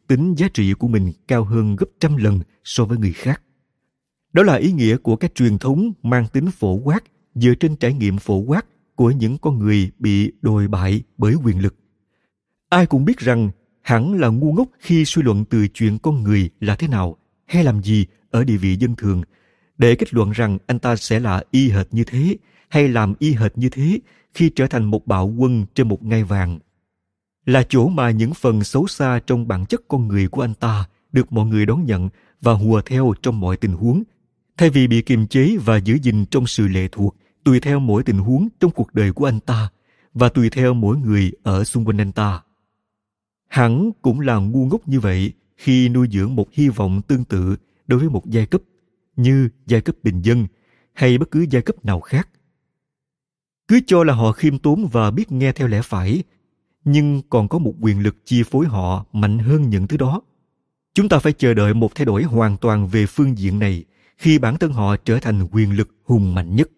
tính giá trị của mình cao hơn gấp 100 lần so với người khác. Đó là ý nghĩa của các truyền thống mang tính phổ quát dựa trên trải nghiệm phổ quát của những con người bị đồi bại bởi quyền lực. Ai cũng biết rằng hẳn là ngu ngốc khi suy luận từ chuyện con người là thế nào hay làm gì ở địa vị dân thường để kết luận rằng anh ta sẽ là y hệt như thế hay làm y hệt như thế khi trở thành một bạo quân trên một ngai vàng. Là chỗ mà những phần xấu xa trong bản chất con người của anh ta được mọi người đón nhận và hùa theo trong mọi tình huống, thay vì bị kiềm chế và giữ gìn trong sự lệ thuộc tùy theo mỗi tình huống trong cuộc đời của anh ta và tùy theo mỗi người ở xung quanh anh ta. Hẳn cũng là ngu ngốc như vậy khi nuôi dưỡng một hy vọng tương tự đối với một giai cấp như giai cấp bình dân hay bất cứ giai cấp nào khác. Cứ cho là họ khiêm tốn và biết nghe theo lẽ phải, nhưng còn có một quyền lực chi phối họ mạnh hơn những thứ đó. Chúng ta phải chờ đợi một thay đổi hoàn toàn về phương diện này khi bản thân họ trở thành quyền lực hùng mạnh nhất.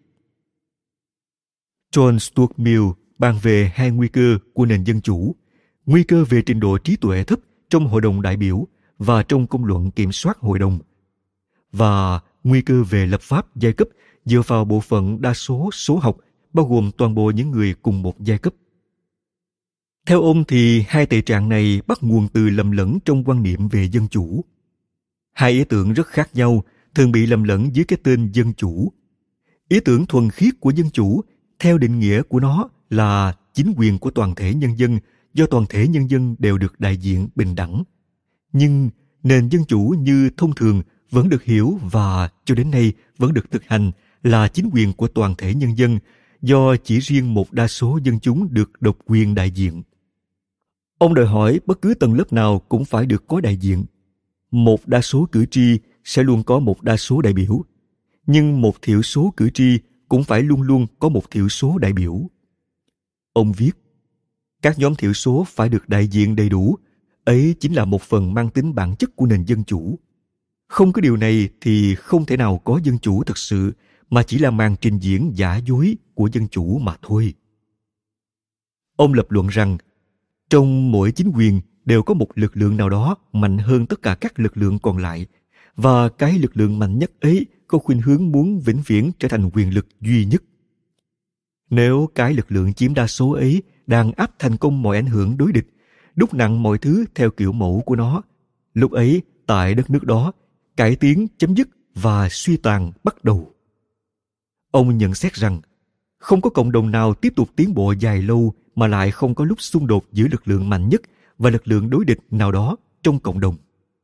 John Stuart Mill bàn về hai nguy cơ của nền dân chủ: nguy cơ về trình độ trí tuệ thấp trong hội đồng đại biểu và trong công luận kiểm soát hội đồng, và nguy cơ về lập pháp giai cấp dựa vào bộ phận đa số số học, bao gồm toàn bộ những người cùng một giai cấp. Theo ông thì hai tệ trạng này bắt nguồn từ lầm lẫn trong quan niệm về dân chủ. Hai ý tưởng rất khác nhau thường bị lầm lẫn dưới cái tên dân chủ. Ý tưởng thuần khiết của dân chủ, theo định nghĩa của nó, là chính quyền của toàn thể nhân dân, do toàn thể nhân dân đều được đại diện bình đẳng. Nhưng nền dân chủ như thông thường vẫn được hiểu và cho đến nay vẫn được thực hành là chính quyền của toàn thể nhân dân, do chỉ riêng một đa số dân chúng được độc quyền đại diện. Ông đòi hỏi bất cứ tầng lớp nào cũng phải được có đại diện. Một đa số cử tri sẽ luôn có một đa số đại biểu, nhưng một thiểu số cử tri cũng phải luôn luôn có một thiểu số đại biểu. Ông viết, các nhóm thiểu số phải được đại diện đầy đủ, ấy chính là một phần mang tính bản chất của nền dân chủ. Không có điều này thì không thể nào có dân chủ thực sự, mà chỉ là màn trình diễn giả dối của dân chủ mà thôi. Ông lập luận rằng, trong mỗi chính quyền đều có một lực lượng nào đó mạnh hơn tất cả các lực lượng còn lại, và cái lực lượng mạnh nhất ấy có khuynh hướng muốn vĩnh viễn trở thành quyền lực duy nhất. Nếu cái lực lượng chiếm đa số ấy đang áp thành công mọi ảnh hưởng đối địch, đúc nặng mọi thứ theo kiểu mẫu của nó, lúc ấy tại đất nước đó, cải tiến chấm dứt và suy tàn bắt đầu. Ông nhận xét rằng, không có cộng đồng nào tiếp tục tiến bộ dài lâu mà lại không có lúc xung đột giữa lực lượng mạnh nhất và lực lượng đối địch nào đó trong cộng đồng.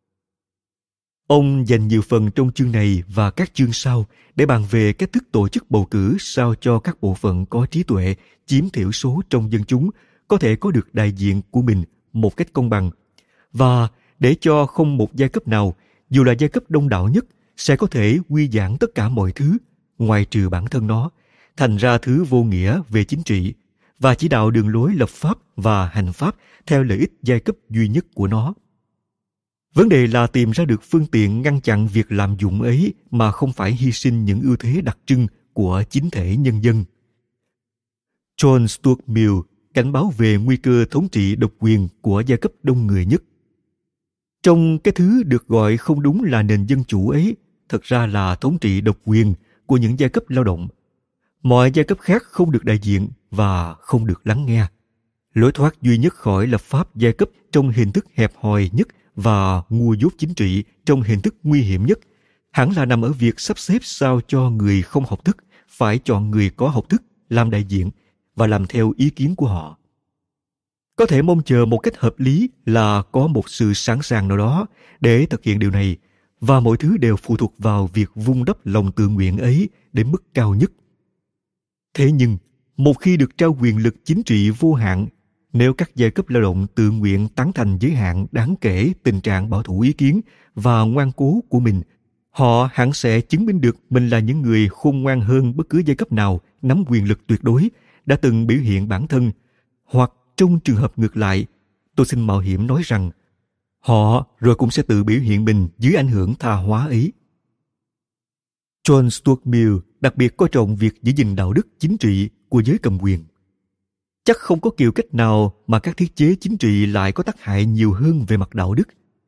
Ông dành nhiều phần trong chương này và các chương sau để bàn về cách thức tổ chức bầu cử sao cho các bộ phận có trí tuệ chiếm thiểu số trong dân chúng có thể có được đại diện của mình một cách công bằng, và để cho không một giai cấp nào, dù là giai cấp đông đảo nhất, sẽ có thể quy giảng tất cả mọi thứ, ngoài trừ bản thân nó, thành ra thứ vô nghĩa về chính trị, và chỉ đạo đường lối lập pháp và hành pháp theo lợi ích giai cấp duy nhất của nó. Vấn đề là tìm ra được phương tiện ngăn chặn việc lạm dụng ấy mà không phải hy sinh những ưu thế đặc trưng của chính thể nhân dân. John Stuart Mill cảnh báo về nguy cơ thống trị độc quyền của giai cấp đông người nhất. Trong cái thứ được gọi không đúng là nền dân chủ ấy, thực ra là thống trị độc quyền của những giai cấp lao động. Mọi giai cấp khác không được đại diện và không được lắng nghe. Lối thoát duy nhất khỏi lập pháp giai cấp trong hình thức hẹp hòi nhất và ngu dốt chính trị trong hình thức nguy hiểm nhất hẳn là nằm ở việc sắp xếp sao cho người không học thức phải chọn người có học thức làm đại diện và làm theo ý kiến của họ. Có thể mong chờ một cách hợp lý là có một sự sẵn sàng nào đó để thực hiện điều này, và mọi thứ đều phụ thuộc vào việc vun đắp lòng tự nguyện ấy đến mức cao nhất. Thế nhưng, một khi được trao quyền lực chính trị vô hạn, nếu các giai cấp lao động tự nguyện tán thành giới hạn đáng kể tình trạng bảo thủ ý kiến và ngoan cố của mình, họ hẳn sẽ chứng minh được mình là những người khôn ngoan hơn bất cứ giai cấp nào nắm quyền lực tuyệt đối đã từng biểu hiện bản thân, hoặc trong trường hợp ngược lại, tôi xin mạo hiểm nói rằng họ rồi cũng sẽ tự biểu hiện mình dưới ảnh hưởng tha hóa ấy. John Stuart Mill đặc biệt coi trọng việc giữ gìn đạo đức chính trị của giới cầm quyền. Chắc không có kiểu cách nào mà các thiết chế chính trị lại có tác hại nhiều hơn về mặt đạo đức,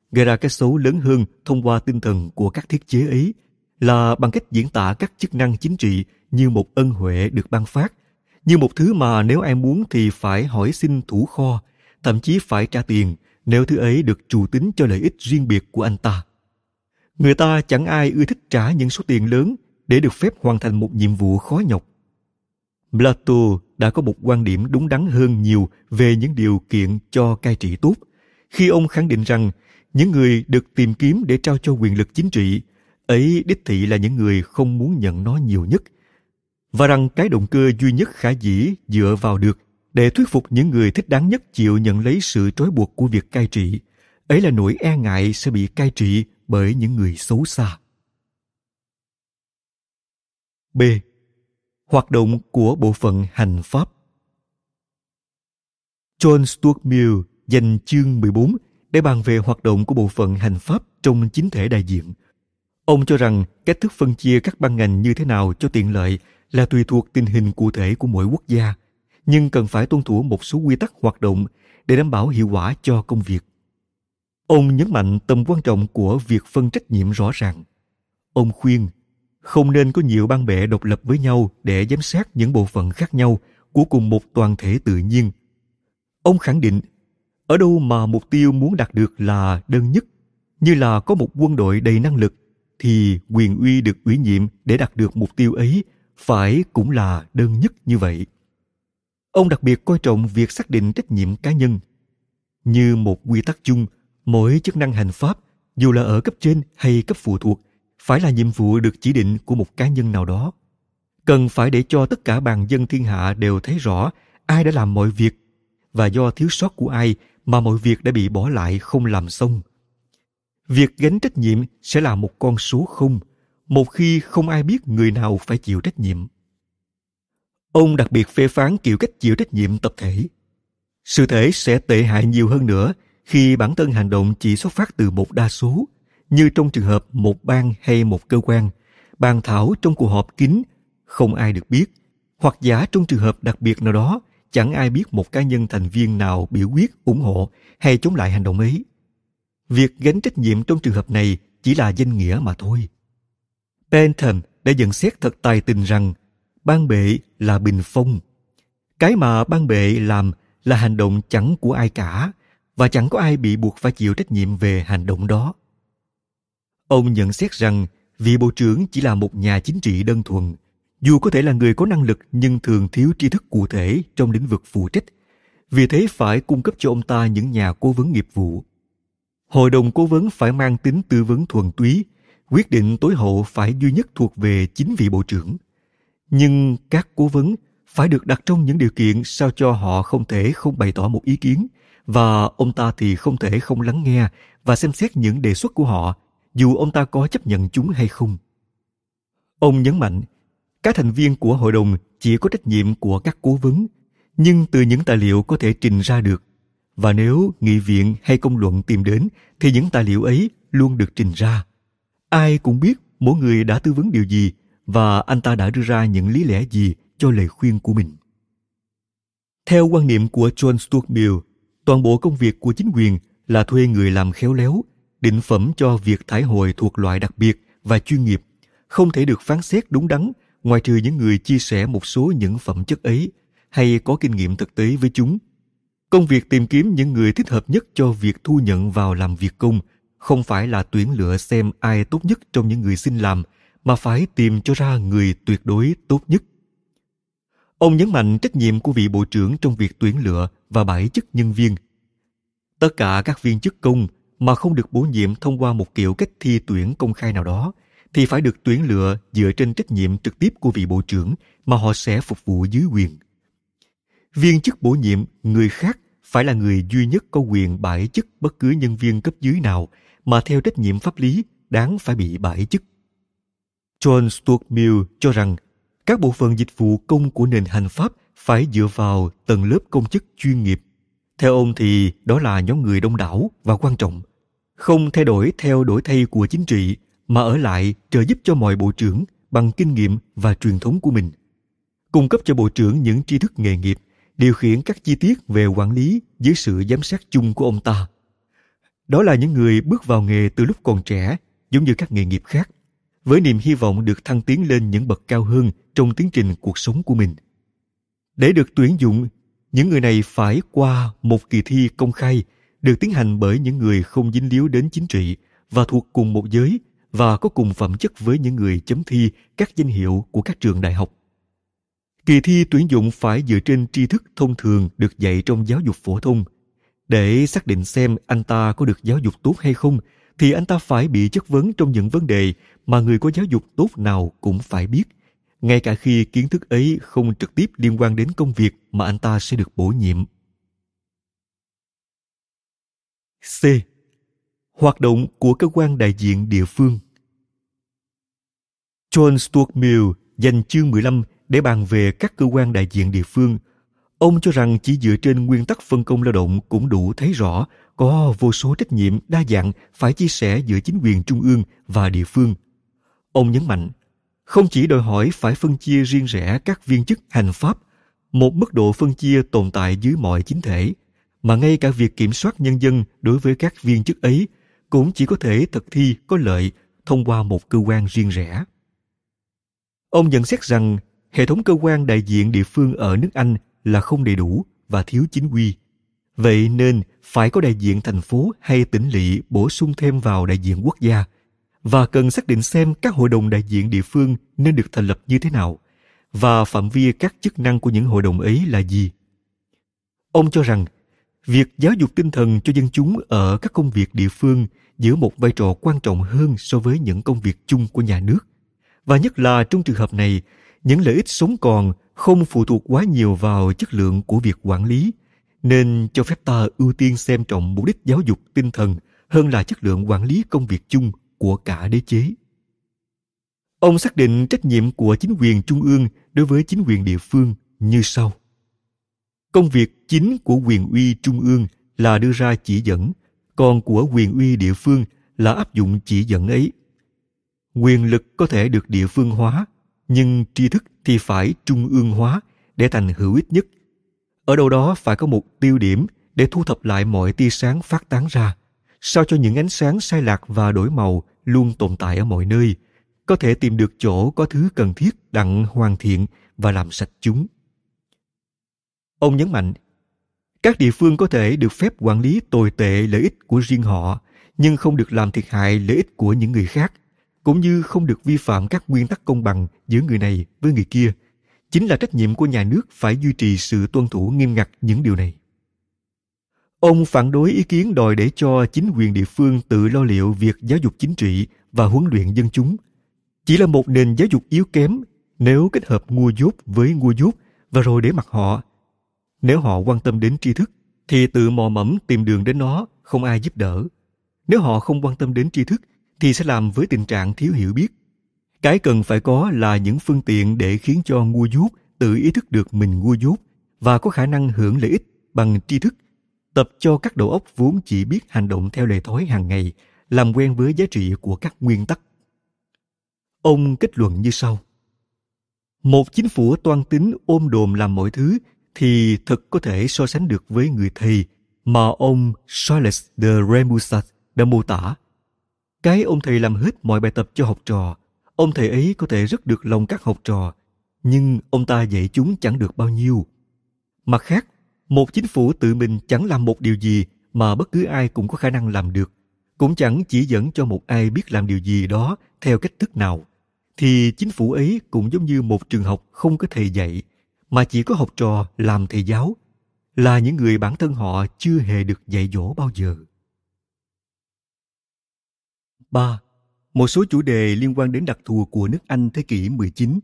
gây ra cái xấu lớn hơn thông qua tinh thần của các thiết chế ấy là bằng cách diễn tả các chức năng chính trị như một ân huệ được ban phát, như một thứ mà nếu ai muốn thì phải hỏi xin thủ kho, thậm chí phải trả tiền nếu thứ ấy được trù tính cho lợi ích riêng biệt của anh ta. Người ta chẳng ai ưa thích trả những số tiền lớn để được phép hoàn thành một nhiệm vụ khó nhọc. Plato đã có một quan điểm đúng đắn hơn nhiều về những điều kiện cho cai trị tốt, khi ông khẳng định rằng những người được tìm kiếm để trao cho quyền lực chính trị ấy đích thị là những người không muốn nhận nó nhiều nhất, và rằng cái động cơ duy nhất khả dĩ dựa vào được để thuyết phục những người thích đáng nhất chịu nhận lấy sự trói buộc của việc cai trị ấy là nỗi e ngại sẽ bị cai trị bởi những người xấu xa. B. Hoạt động của bộ phận hành pháp. John Stuart Mill dành chương 14 để bàn về hoạt động của bộ phận hành pháp trong chính thể đại diện. Ông cho rằng cách thức phân chia các ban ngành như thế nào cho tiện lợi là tùy thuộc tình hình cụ thể của mỗi quốc gia, nhưng cần phải tuân thủ một số quy tắc hoạt động để đảm bảo hiệu quả cho công việc. Ông nhấn mạnh tầm quan trọng của việc phân trách nhiệm rõ ràng. Ông khuyên không nên có nhiều ban bệ độc lập với nhau để giám sát những bộ phận khác nhau của cùng một toàn thể tự nhiên. Ông khẳng định, ở đâu mà mục tiêu muốn đạt được là đơn nhất, như là có một quân đội đầy năng lực, thì quyền uy được ủy nhiệm để đạt được mục tiêu ấy phải cũng là đơn nhất như vậy. Ông đặc biệt coi trọng việc xác định trách nhiệm cá nhân. Như một quy tắc chung, mỗi chức năng hành pháp, dù là ở cấp trên hay cấp phụ thuộc, phải là nhiệm vụ được chỉ định của một cá nhân nào đó. Cần phải để cho tất cả bàn dân thiên hạ đều thấy rõ ai đã làm mọi việc, và do thiếu sót của ai mà mọi việc đã bị bỏ lại không làm xong. Việc gánh trách nhiệm sẽ là một con số không, một khi không ai biết người nào phải chịu trách nhiệm. Ông đặc biệt phê phán kiểu cách chịu trách nhiệm tập thể. Sự thể sẽ tệ hại nhiều hơn nữa khi bản thân hành động chỉ xuất phát từ một đa số, như trong trường hợp một ban hay một cơ quan, bàn thảo trong cuộc họp kín, không ai được biết, hoặc giả trong trường hợp đặc biệt nào đó, chẳng ai biết một cá nhân thành viên nào biểu quyết, ủng hộ hay chống lại hành động ấy. Việc gánh trách nhiệm trong trường hợp này chỉ là danh nghĩa mà thôi. Bentham đã nhận xét thật tài tình rằng ban bệ là bình phong. Cái mà ban bệ làm là hành động chẳng của ai cả, và chẳng có ai bị buộc phải chịu trách nhiệm về hành động đó. Ông nhận xét rằng vị bộ trưởng chỉ là một nhà chính trị đơn thuần, dù có thể là người có năng lực nhưng thường thiếu tri thức cụ thể trong lĩnh vực phụ trách, vì thế phải cung cấp cho ông ta những nhà cố vấn nghiệp vụ. Hội đồng cố vấn phải mang tính tư vấn thuần túy, quyết định tối hậu phải duy nhất thuộc về chính vị bộ trưởng. Nhưng các cố vấn phải được đặt trong những điều kiện sao cho họ không thể không bày tỏ một ý kiến, và ông ta thì không thể không lắng nghe và xem xét những đề xuất của họ, dù ông ta có chấp nhận chúng hay không. Ông nhấn mạnh, các thành viên của hội đồng chỉ có trách nhiệm của các cố vấn, nhưng từ những tài liệu có thể trình ra được, và nếu nghị viện hay công luận tìm đến thì những tài liệu ấy luôn được trình ra. Ai cũng biết mỗi người đã tư vấn điều gì và anh ta đã đưa ra những lý lẽ gì cho lời khuyên của mình. Theo quan niệm của John Stuart Mill, toàn bộ công việc của chính quyền là thuê người làm khéo léo, định phẩm cho việc thải hồi thuộc loại đặc biệt và chuyên nghiệp, không thể được phán xét đúng đắn ngoại trừ những người chia sẻ một số những phẩm chất ấy hay có kinh nghiệm thực tế với chúng. Công việc tìm kiếm những người thích hợp nhất cho việc thu nhận vào làm việc công không phải là tuyển lựa xem ai tốt nhất trong những người xin làm, mà phải tìm cho ra người tuyệt đối tốt nhất. Ông nhấn mạnh trách nhiệm của vị bộ trưởng trong việc tuyển lựa và bãi chức nhân viên. Tất cả các viên chức công mà không được bổ nhiệm thông qua một kiểu cách thi tuyển công khai nào đó thì phải được tuyển lựa dựa trên trách nhiệm trực tiếp của vị bộ trưởng mà họ sẽ phục vụ dưới quyền. Viên chức bổ nhiệm người khác phải là người duy nhất có quyền bãi chức bất cứ nhân viên cấp dưới nào mà theo trách nhiệm pháp lý đáng phải bị bãi chức. John Stuart Mill cho rằng các bộ phận dịch vụ công của nền hành pháp phải dựa vào tầng lớp công chức chuyên nghiệp. Theo ông thì đó là nhóm người đông đảo và quan trọng, không thay đổi theo đổi thay của chính trị, mà ở lại trợ giúp cho mọi bộ trưởng bằng kinh nghiệm và truyền thống của mình, cung cấp cho bộ trưởng những tri thức nghề nghiệp, điều khiển các chi tiết về quản lý dưới sự giám sát chung của ông ta. Đó là những người bước vào nghề từ lúc còn trẻ, giống như các nghề nghiệp khác, với niềm hy vọng được thăng tiến lên những bậc cao hơn trong tiến trình cuộc sống của mình. Để được tuyển dụng, những người này phải qua một kỳ thi công khai được tiến hành bởi những người không dính líu đến chính trị và thuộc cùng một giới và có cùng phẩm chất với những người chấm thi các danh hiệu của các trường đại học. Kỳ thi tuyển dụng phải dựa trên tri thức thông thường được dạy trong giáo dục phổ thông. Để xác định xem anh ta có được giáo dục tốt hay không, thì anh ta phải bị chất vấn trong những vấn đề mà người có giáo dục tốt nào cũng phải biết, ngay cả khi kiến thức ấy không trực tiếp liên quan đến công việc mà anh ta sẽ được bổ nhiệm. C. Hoạt động của cơ quan đại diện địa phương. John Stuart Mill dành chương 15 để bàn về các cơ quan đại diện địa phương. Ông cho rằng chỉ dựa trên nguyên tắc phân công lao động cũng đủ thấy rõ có vô số trách nhiệm đa dạng phải chia sẻ giữa chính quyền trung ương và địa phương. Ông nhấn mạnh, không chỉ đòi hỏi phải phân chia riêng rẽ các viên chức hành pháp, một mức độ phân chia tồn tại dưới mọi chính thể, mà ngay cả việc kiểm soát nhân dân đối với các viên chức ấy cũng chỉ có thể thực thi có lợi thông qua một cơ quan riêng rẽ. Ông nhận xét rằng hệ thống cơ quan đại diện địa phương ở nước Anh là không đầy đủ và thiếu chính quy. Vậy nên phải có đại diện thành phố hay tỉnh lỵ bổ sung thêm vào đại diện quốc gia, và cần xác định xem các hội đồng đại diện địa phương nên được thành lập như thế nào và phạm vi các chức năng của những hội đồng ấy là gì. Ông cho rằng việc giáo dục tinh thần cho dân chúng ở các công việc địa phương giữ một vai trò quan trọng hơn so với những công việc chung của nhà nước, và nhất là trong trường hợp này, những lợi ích sống còn không phụ thuộc quá nhiều vào chất lượng của việc quản lý, nên cho phép ta ưu tiên xem trọng mục đích giáo dục tinh thần hơn là chất lượng quản lý công việc chung của cả đế chế. Ông xác định trách nhiệm của chính quyền trung ương đối với chính quyền địa phương như sau. Công việc chính của quyền uy trung ương là đưa ra chỉ dẫn, còn của quyền uy địa phương là áp dụng chỉ dẫn ấy. Quyền lực có thể được địa phương hóa, nhưng tri thức thì phải trung ương hóa để thành hữu ích nhất. Ở đâu đó phải có một tiêu điểm để thu thập lại mọi tia sáng phát tán ra, sao cho những ánh sáng sai lạc và đổi màu luôn tồn tại ở mọi nơi, có thể tìm được chỗ có thứ cần thiết đặng hoàn thiện và làm sạch chúng. Ông nhấn mạnh, các địa phương có thể được phép quản lý tồi tệ lợi ích của riêng họ, nhưng không được làm thiệt hại lợi ích của những người khác, cũng như không được vi phạm các nguyên tắc công bằng giữa người này với người kia. Chính là trách nhiệm của nhà nước phải duy trì sự tuân thủ nghiêm ngặt những điều này. Ông phản đối ý kiến đòi để cho chính quyền địa phương tự lo liệu việc giáo dục chính trị và huấn luyện dân chúng. Chỉ là một nền giáo dục yếu kém nếu kết hợp ngu dốt với ngu dốt và rồi để mặc họ. Nếu họ quan tâm đến tri thức thì tự mò mẫm tìm đường đến nó, không ai giúp đỡ. Nếu họ không quan tâm đến tri thức thì sẽ làm với tình trạng thiếu hiểu biết. Cái cần phải có là những phương tiện để khiến cho ngu dốt tự ý thức được mình ngu dốt và có khả năng hưởng lợi ích bằng tri thức, tập cho các đầu óc vốn chỉ biết hành động theo lề thói hàng ngày, làm quen với giá trị của các nguyên tắc. Ông kết luận như sau. Một chính phủ toan tính ôm đồm làm mọi thứ thì thật có thể so sánh được với người thầy mà ông Charles de Rémusat đã mô tả. Cái ông thầy làm hết mọi bài tập cho học trò, ông thầy ấy có thể rất được lòng các học trò, nhưng ông ta dạy chúng chẳng được bao nhiêu. Mặt khác, một chính phủ tự mình chẳng làm một điều gì mà bất cứ ai cũng có khả năng làm được, cũng chẳng chỉ dẫn cho một ai biết làm điều gì đó theo cách thức nào, thì chính phủ ấy cũng giống như một trường học không có thầy dạy, mà chỉ có học trò làm thầy giáo, là những người bản thân họ chưa hề được dạy dỗ bao giờ. 3. Một số chủ đề liên quan đến đặc thù của nước Anh thế kỷ 19.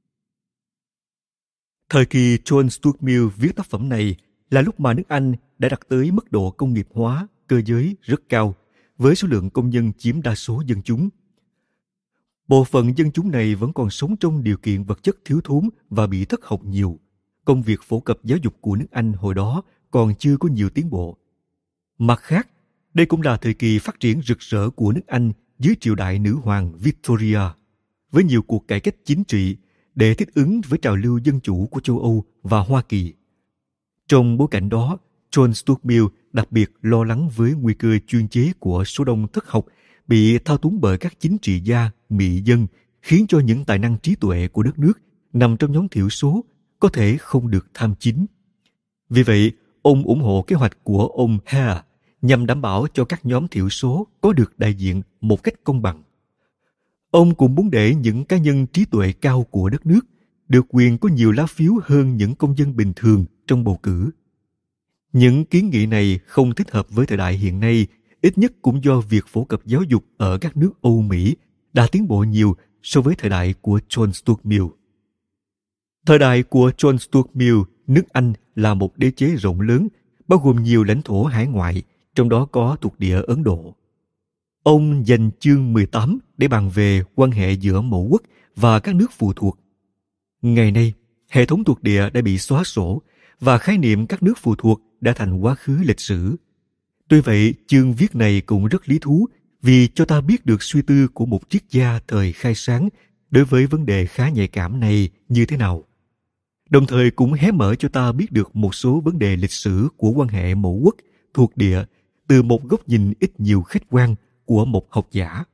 Thời kỳ John Stuart Mill viết tác phẩm này là lúc mà nước Anh đã đạt tới mức độ công nghiệp hóa, cơ giới rất cao, với số lượng công nhân chiếm đa số dân chúng. Bộ phận dân chúng này vẫn còn sống trong điều kiện vật chất thiếu thốn và bị thất học nhiều. Công việc phổ cập giáo dục của nước Anh hồi đó còn chưa có nhiều tiến bộ. Mặt khác, đây cũng là thời kỳ phát triển rực rỡ của nước Anh dưới triều đại nữ hoàng Victoria, với nhiều cuộc cải cách chính trị để thích ứng với trào lưu dân chủ của châu Âu và Hoa Kỳ. Trong bối cảnh đó, John Stuart Mill đặc biệt lo lắng với nguy cơ chuyên chế của số đông thất học bị thao túng bởi các chính trị gia, mị dân, khiến cho những tài năng trí tuệ của đất nước nằm trong nhóm thiểu số có thể không được tham chính. Vì vậy, ông ủng hộ kế hoạch của ông Hare nhằm đảm bảo cho các nhóm thiểu số có được đại diện một cách công bằng. Ông cũng muốn để những cá nhân trí tuệ cao của đất nước được quyền có nhiều lá phiếu hơn những công dân bình thường trong bầu cử. Những kiến nghị này không thích hợp với thời đại hiện nay, ít nhất cũng do việc phổ cập giáo dục ở các nước Âu Mỹ đã tiến bộ nhiều so với thời đại của John Stuart Mill. Thời đại của John Stuart Mill, nước Anh là một đế chế rộng lớn, bao gồm nhiều lãnh thổ hải ngoại, trong đó có thuộc địa Ấn Độ. Ông dành chương 18 để bàn về quan hệ giữa mẫu quốc và các nước phụ thuộc. Ngày nay, hệ thống thuộc địa đã bị xóa sổ và khái niệm các nước phụ thuộc đã thành quá khứ lịch sử. Tuy vậy, chương viết này cũng rất lý thú vì cho ta biết được suy tư của một triết gia thời khai sáng đối với vấn đề khá nhạy cảm này như thế nào. Đồng thời cũng hé mở cho ta biết được một số vấn đề lịch sử của quan hệ mẫu quốc, thuộc địa từ một góc nhìn ít nhiều khách quan của một học giả.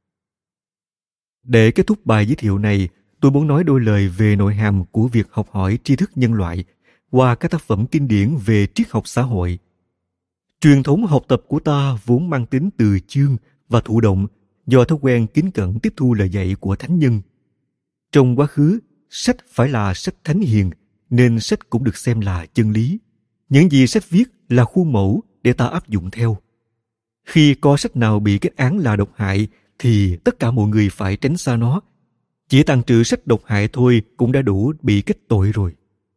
Để kết thúc bài giới thiệu này, tôi muốn nói đôi lời về nội hàm của việc học hỏi tri thức nhân loại qua các tác phẩm kinh điển về triết học xã hội. Truyền thống học tập của ta vốn mang tính từ chương và thụ động do thói quen kính cẩn tiếp thu lời dạy của thánh nhân. Trong quá khứ, sách phải là sách thánh hiền, nên sách cũng được xem là chân lý. Những gì sách viết là khuôn mẫu để ta áp dụng theo. Khi có sách nào bị kết án là độc hại, thì tất cả mọi người phải tránh xa nó. Chỉ tàng trữ sách độc hại thôi cũng đã đủ bị kết tội rồi.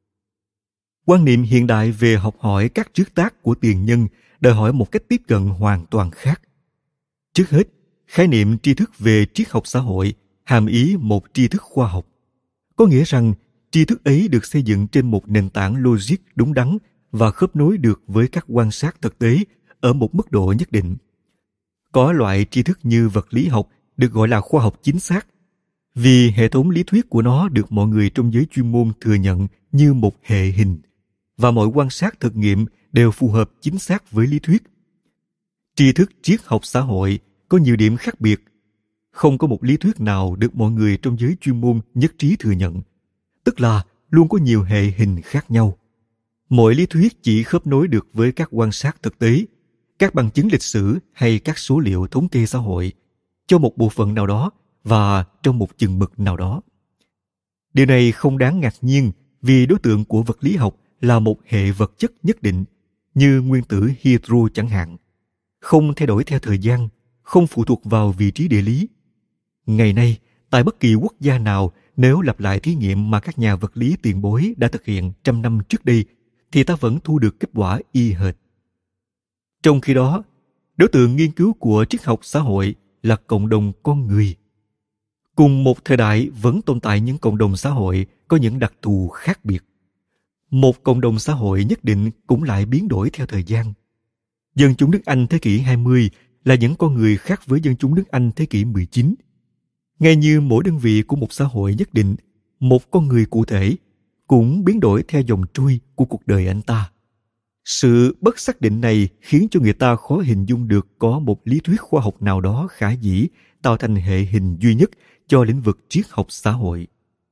Quan niệm hiện đại về học hỏi các triết tác của tiền nhân đòi hỏi một cách tiếp cận hoàn toàn khác. Trước hết, khái niệm tri thức về triết học xã hội hàm ý một tri thức khoa học. Có nghĩa rằng tri thức ấy được xây dựng trên một nền tảng logic đúng đắn và khớp nối được với các quan sát thực tế ở một mức độ nhất định. Có loại tri thức như vật lý học được gọi là khoa học chính xác, vì hệ thống lý thuyết của nó được mọi người trong giới chuyên môn thừa nhận như một hệ hình, và mọi quan sát thực nghiệm đều phù hợp chính xác với lý thuyết. Tri thức triết học xã hội có nhiều điểm khác biệt. Không có một lý thuyết nào được mọi người trong giới chuyên môn nhất trí thừa nhận, tức là luôn có nhiều hệ hình khác nhau. Mỗi lý thuyết chỉ khớp nối được với các quan sát thực tế, các bằng chứng lịch sử hay các số liệu thống kê xã hội cho một bộ phận nào đó và trong một chừng mực nào đó. Điều này không đáng ngạc nhiên vì đối tượng của vật lý học là một hệ vật chất nhất định, như nguyên tử hydro chẳng hạn, không thay đổi theo thời gian, không phụ thuộc vào vị trí địa lý. Ngày nay, tại bất kỳ quốc gia nào, nếu lặp lại thí nghiệm mà các nhà vật lý tiền bối đã thực hiện trăm năm trước đây, thì ta vẫn thu được kết quả y hệt. Trong khi đó, đối tượng nghiên cứu của triết học xã hội là cộng đồng con người. Cùng một thời đại vẫn tồn tại những cộng đồng xã hội có những đặc thù khác biệt. Một cộng đồng xã hội nhất định cũng lại biến đổi theo thời gian. Dân chúng nước Anh thế kỷ 20 là những con người khác với dân chúng nước Anh thế kỷ 19. Ngay như mỗi đơn vị của một xã hội nhất định, một con người cụ thể cũng biến đổi theo dòng trôi của cuộc đời anh ta. Sự bất xác định này khiến cho người ta khó hình dung được có một lý thuyết khoa học nào đó khả dĩ tạo thành hệ hình duy nhất cho lĩnh vực triết học xã hội.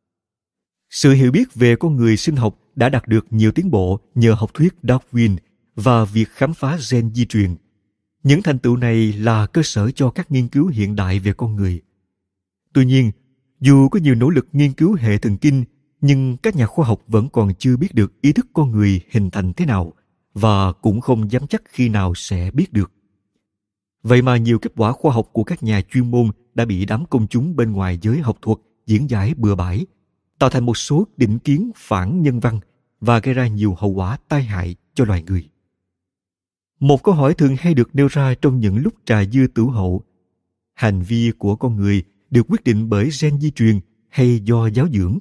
Sự hiểu biết về con người sinh học đã đạt được nhiều tiến bộ nhờ học thuyết Darwin và việc khám phá gen di truyền. Những thành tựu này là cơ sở cho các nghiên cứu hiện đại về con người. Tuy nhiên, dù có nhiều nỗ lực nghiên cứu hệ thần kinh, nhưng các nhà khoa học vẫn còn chưa biết được ý thức con người hình thành thế nào, và cũng không dám chắc khi nào sẽ biết được. Vậy mà nhiều kết quả khoa học của các nhà chuyên môn đã bị đám công chúng bên ngoài giới học thuật diễn giải bừa bãi, tạo thành một số định kiến phản nhân văn và gây ra nhiều hậu quả tai hại cho loài người. Một câu hỏi thường hay được nêu ra trong những lúc trà dư tửu hậu: hành vi của con người được quyết định bởi gen di truyền hay do giáo dưỡng?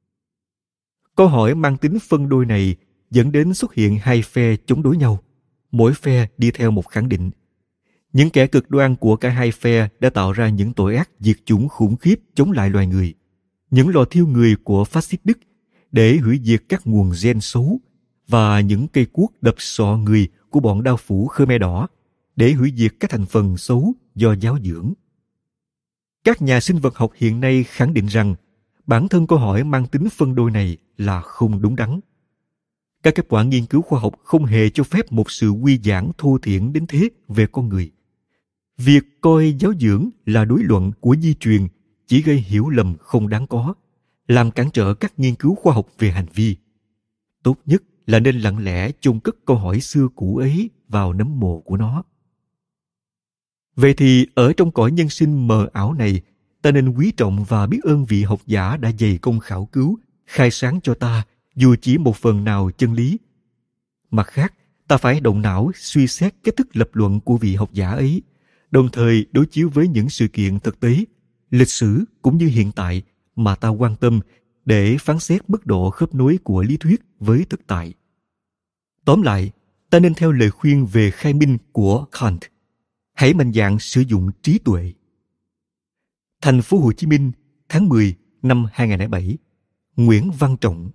Câu hỏi mang tính phân đôi này dẫn đến xuất hiện hai phe chống đối nhau, mỗi phe đi theo một khẳng định. Những kẻ cực đoan của cả hai phe đã tạo ra những tội ác diệt chủng khủng khiếp chống lại loài người, những lò thiêu người của phát xít Đức để hủy diệt các nguồn gen xấu, và những cây cuốc đập sọ người của bọn đao phủ Khmer Đỏ để hủy diệt các thành phần xấu do giáo dưỡng. Các nhà sinh vật học hiện nay khẳng định rằng bản thân câu hỏi mang tính phân đôi này là không đúng đắn. Các kết quả nghiên cứu khoa học không hề cho phép một sự quy giảng thô thiển đến thế về con người. Việc coi giáo dưỡng là đối luận của di truyền chỉ gây hiểu lầm không đáng có, làm cản trở các nghiên cứu khoa học về hành vi. Tốt nhất là nên lặng lẽ chôn cất câu hỏi xưa cũ ấy vào nấm mồ của nó. Vậy thì ở trong cõi nhân sinh mờ ảo này, ta nên quý trọng và biết ơn vị học giả đã dày công khảo cứu, khai sáng cho ta dù chỉ một phần nào chân lý. Mặt khác, ta phải động não suy xét cách thức lập luận của vị học giả ấy, đồng thời đối chiếu với những sự kiện thực tế, lịch sử cũng như hiện tại mà ta quan tâm để phán xét mức độ khớp nối của lý thuyết với thực tại. Tóm lại, ta nên theo lời khuyên về khai minh của Kant. Hãy mạnh dạn sử dụng trí tuệ. Thành phố Hồ Chí Minh, tháng 10 năm 2007. Nguyễn Văn Trọng.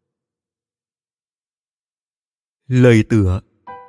Lời tựa.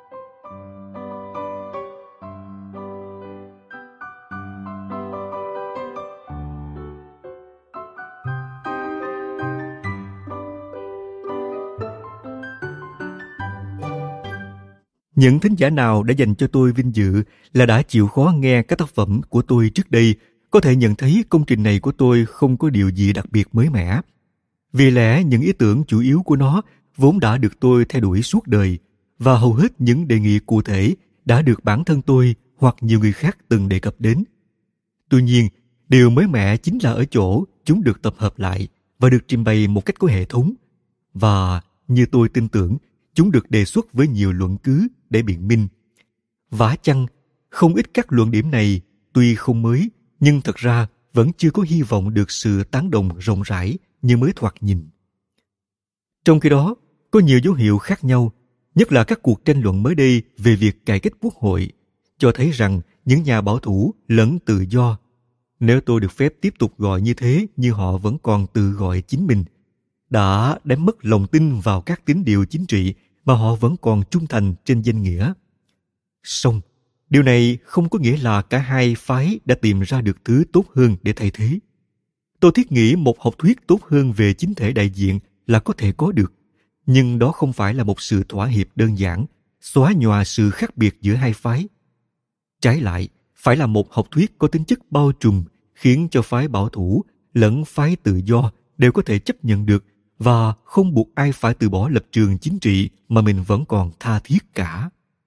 Những thính giả nào đã dành cho tôi vinh dự là đã chịu khó nghe các tác phẩm của tôi trước đây có thể nhận thấy công trình này của tôi không có điều gì đặc biệt mới mẻ. Vì lẽ những ý tưởng chủ yếu của nó vốn đã được tôi theo đuổi suốt đời, và hầu hết những đề nghị cụ thể đã được bản thân tôi hoặc nhiều người khác từng đề cập đến. Tuy nhiên, điều mới mẻ chính là ở chỗ chúng được tập hợp lại và được trình bày một cách có hệ thống. Và như tôi tin tưởng, chúng được đề xuất với nhiều luận cứ để biện minh. Vả chăng, không ít các luận điểm này tuy không mới, nhưng thật ra vẫn chưa có hy vọng được sự tán đồng rộng rãi như mới thoạt nhìn. Trong khi đó, có nhiều dấu hiệu khác nhau, nhất là các cuộc tranh luận mới đây về việc cải cách quốc hội, cho thấy rằng những nhà bảo thủ lẫn tự do, nếu tôi được phép tiếp tục gọi như thế như họ vẫn còn tự gọi chính mình, đã đánh mất lòng tin vào các tín điều chính trị mà họ vẫn còn trung thành trên danh nghĩa. Song, điều này không có nghĩa là cả hai phái đã tìm ra được thứ tốt hơn để thay thế. Tôi thiết nghĩ một học thuyết tốt hơn về chính thể đại diện là có thể có được, nhưng đó không phải là một sự thỏa hiệp đơn giản, xóa nhòa sự khác biệt giữa hai phái. Trái lại, phải là một học thuyết có tính chất bao trùm, khiến cho phái bảo thủ lẫn phái tự do đều có thể chấp nhận được và không buộc ai phải từ bỏ lập trường chính trị mà mình vẫn còn tha thiết cả.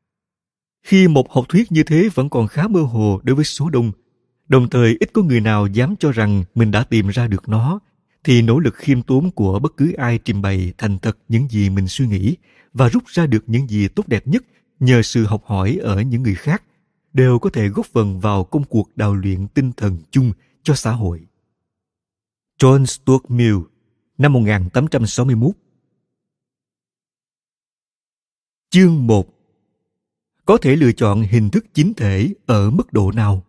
Khi một học thuyết như thế vẫn còn khá mơ hồ đối với số đông, đồng thời ít có người nào dám cho rằng mình đã tìm ra được nó, thì nỗ lực khiêm tốn của bất cứ ai trình bày thành thật những gì mình suy nghĩ và rút ra được những gì tốt đẹp nhất nhờ sự học hỏi ở những người khác đều có thể góp phần vào công cuộc đào luyện tinh thần chung cho xã hội. John Stuart Mill, năm 1861. Chương 1. Có thể lựa chọn hình thức chính thể ở mức độ nào?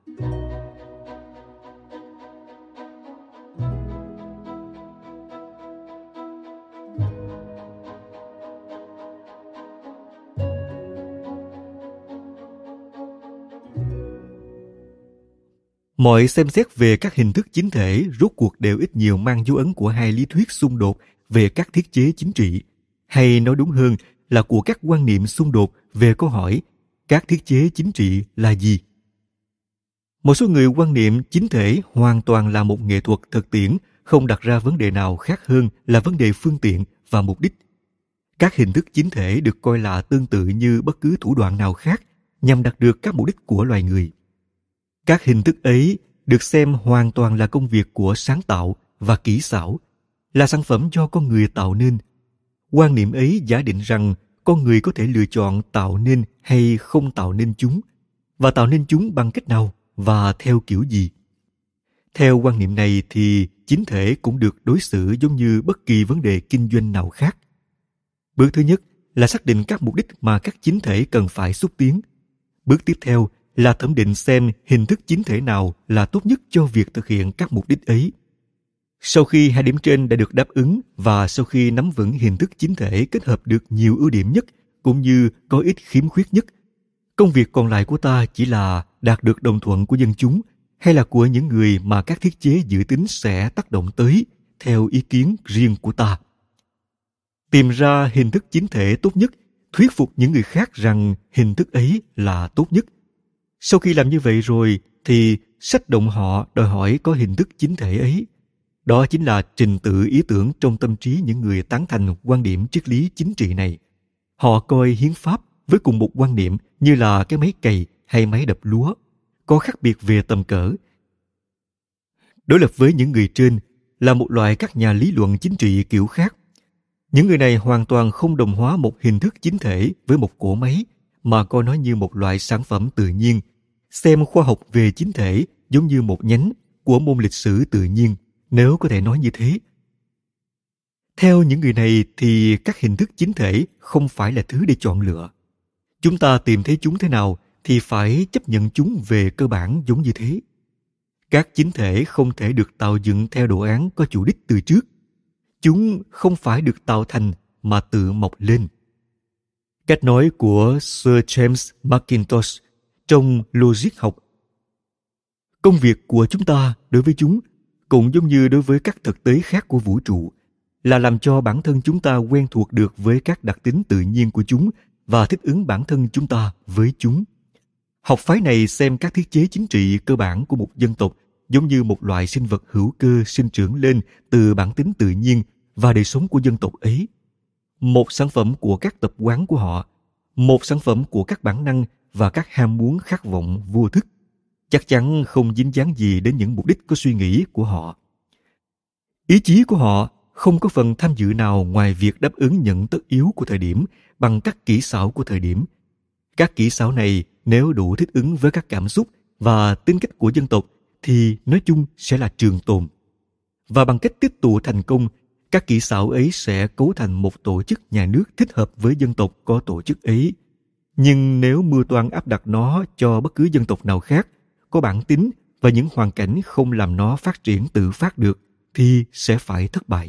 Mọi xem xét về các hình thức chính thể rốt cuộc đều ít nhiều mang dấu ấn của hai lý thuyết xung đột về các thiết chế chính trị, hay nói đúng hơn là của các quan niệm xung đột về câu hỏi các thiết chế chính trị là gì. Một số người quan niệm chính thể hoàn toàn là một nghệ thuật thực tiễn, không đặt ra vấn đề nào khác hơn là vấn đề phương tiện và mục đích. Các hình thức chính thể được coi là tương tự như bất cứ thủ đoạn nào khác nhằm đạt được các mục đích của loài người. Các hình thức ấy được xem hoàn toàn là công việc của sáng tạo và kỹ xảo, là sản phẩm do con người tạo nên. Quan niệm ấy giả định rằng con người có thể lựa chọn tạo nên hay không tạo nên chúng, và tạo nên chúng bằng cách nào và theo kiểu gì. Theo quan niệm này thì chính thể cũng được đối xử giống như bất kỳ vấn đề kinh doanh nào khác. Bước thứ nhất là xác định các mục đích mà các chính thể cần phải xúc tiến. Bước tiếp theo là thẩm định xem hình thức chính thể nào là tốt nhất cho việc thực hiện các mục đích ấy. Sau khi hai điểm trên đã được đáp ứng và sau khi nắm vững hình thức chính thể kết hợp được nhiều ưu điểm nhất cũng như có ít khiếm khuyết nhất, công việc còn lại của ta chỉ là đạt được đồng thuận của dân chúng hay là của những người mà các thiết chế dự tính sẽ tác động tới theo ý kiến riêng của ta. Tìm ra hình thức chính thể tốt nhất, thuyết phục những người khác rằng hình thức ấy là tốt nhất. Sau khi làm như vậy rồi thì sách động họ đòi hỏi có hình thức chính thể ấy. Đó chính là trình tự ý tưởng trong tâm trí những người tán thành quan điểm triết lý chính trị này. Họ coi hiến pháp với cùng một quan niệm như là cái máy cày hay máy đập lúa, có khác biệt về tầm cỡ. Đối lập với những người trên là một loại các nhà lý luận chính trị kiểu khác. Những người này hoàn toàn không đồng hóa một hình thức chính thể với một cỗ máy, mà coi nó như một loại sản phẩm tự nhiên, xem khoa học về chính thể giống như một nhánh của môn lịch sử tự nhiên, nếu có thể nói như thế. Theo những người này thì các hình thức chính thể không phải là thứ để chọn lựa. Chúng ta tìm thấy chúng thế nào thì phải chấp nhận chúng về cơ bản giống như thế. Các chính thể không thể được tạo dựng theo đồ án có chủ đích từ trước. Chúng không phải được tạo thành mà tự mọc lên. Cách nói của Sir James Mackintosh trong Logic học. Công việc của chúng ta đối với chúng, cũng giống như đối với các thực tế khác của vũ trụ, là làm cho bản thân chúng ta quen thuộc được với các đặc tính tự nhiên của chúng và thích ứng bản thân chúng ta với chúng. Học phái này xem các thiết chế chính trị cơ bản của một dân tộc giống như một loại sinh vật hữu cơ sinh trưởng lên từ bản tính tự nhiên và đời sống của dân tộc ấy. Một sản phẩm của các tập quán của họ, một sản phẩm của các bản năng và các ham muốn khát vọng vô thức, chắc chắn không dính dáng gì đến những mục đích có suy nghĩ của họ. Ý chí của họ không có phần tham dự nào ngoài việc đáp ứng những tất yếu của thời điểm bằng các kỹ xảo của thời điểm. Các kỹ xảo này nếu đủ thích ứng với các cảm xúc và tính cách của dân tộc thì nói chung sẽ là trường tồn. Và bằng cách tích tụ thành công, các kỹ xảo ấy sẽ cấu thành một tổ chức nhà nước thích hợp với dân tộc có tổ chức ấy. Nhưng nếu mưu toan áp đặt nó cho bất cứ dân tộc nào khác, có bản tính và những hoàn cảnh không làm nó phát triển tự phát được, thì sẽ phải thất bại.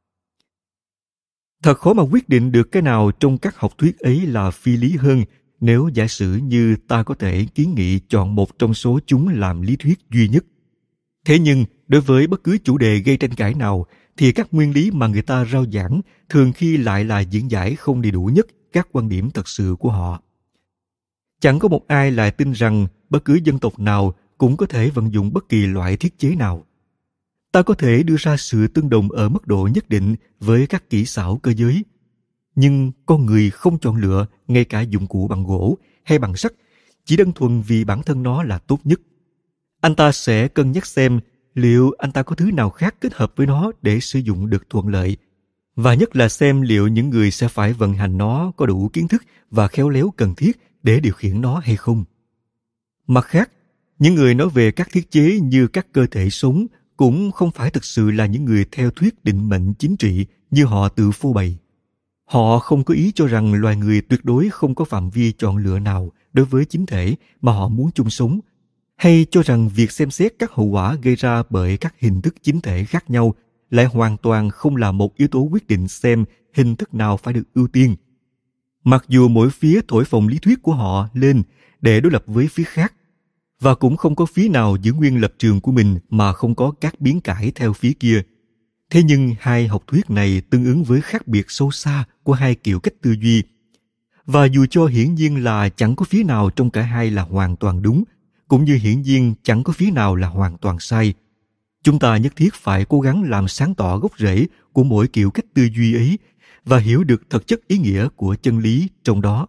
Thật khó mà quyết định được cái nào trong các học thuyết ấy là phi lý hơn nếu giả sử như ta có thể kiến nghị chọn một trong số chúng làm lý thuyết duy nhất. Thế nhưng, đối với bất cứ chủ đề gây tranh cãi nào, thì các nguyên lý mà người ta rao giảng thường khi lại là diễn giải không đầy đủ nhất các quan điểm thật sự của họ. Chẳng có một ai lại tin rằng bất cứ dân tộc nào cũng có thể vận dụng bất kỳ loại thiết chế nào. Ta có thể đưa ra sự tương đồng ở mức độ nhất định với các kỹ xảo cơ giới, nhưng con người không chọn lựa ngay cả dụng cụ bằng gỗ hay bằng sắt chỉ đơn thuần vì bản thân nó là tốt nhất. Anh ta sẽ cân nhắc xem liệu anh ta có thứ nào khác kết hợp với nó để sử dụng được thuận lợi, và nhất là xem liệu những người sẽ phải vận hành nó có đủ kiến thức và khéo léo cần thiết để điều khiển nó hay không. Mặt khác, những người nói về các thiết chế như các cơ thể sống cũng không phải thực sự là những người theo thuyết định mệnh chính trị như họ tự phô bày. Họ không có ý cho rằng loài người tuyệt đối không có phạm vi chọn lựa nào đối với chính thể mà họ muốn chung sống, hay cho rằng việc xem xét các hậu quả gây ra bởi các hình thức chính thể khác nhau lại hoàn toàn không là một yếu tố quyết định xem hình thức nào phải được ưu tiên. Mặc dù mỗi phía thổi phồng lý thuyết của họ lên để đối lập với phía khác, và cũng không có phía nào giữ nguyên lập trường của mình mà không có các biến cãi theo phía kia. Thế nhưng hai học thuyết này tương ứng với khác biệt sâu xa của hai kiểu cách tư duy. Và dù cho hiển nhiên là chẳng có phía nào trong cả hai là hoàn toàn đúng, cũng như hiển nhiên chẳng có phía nào là hoàn toàn sai, chúng ta nhất thiết phải cố gắng làm sáng tỏ gốc rễ của mỗi kiểu cách tư duy ấy và hiểu được thực chất ý nghĩa của chân lý trong đó.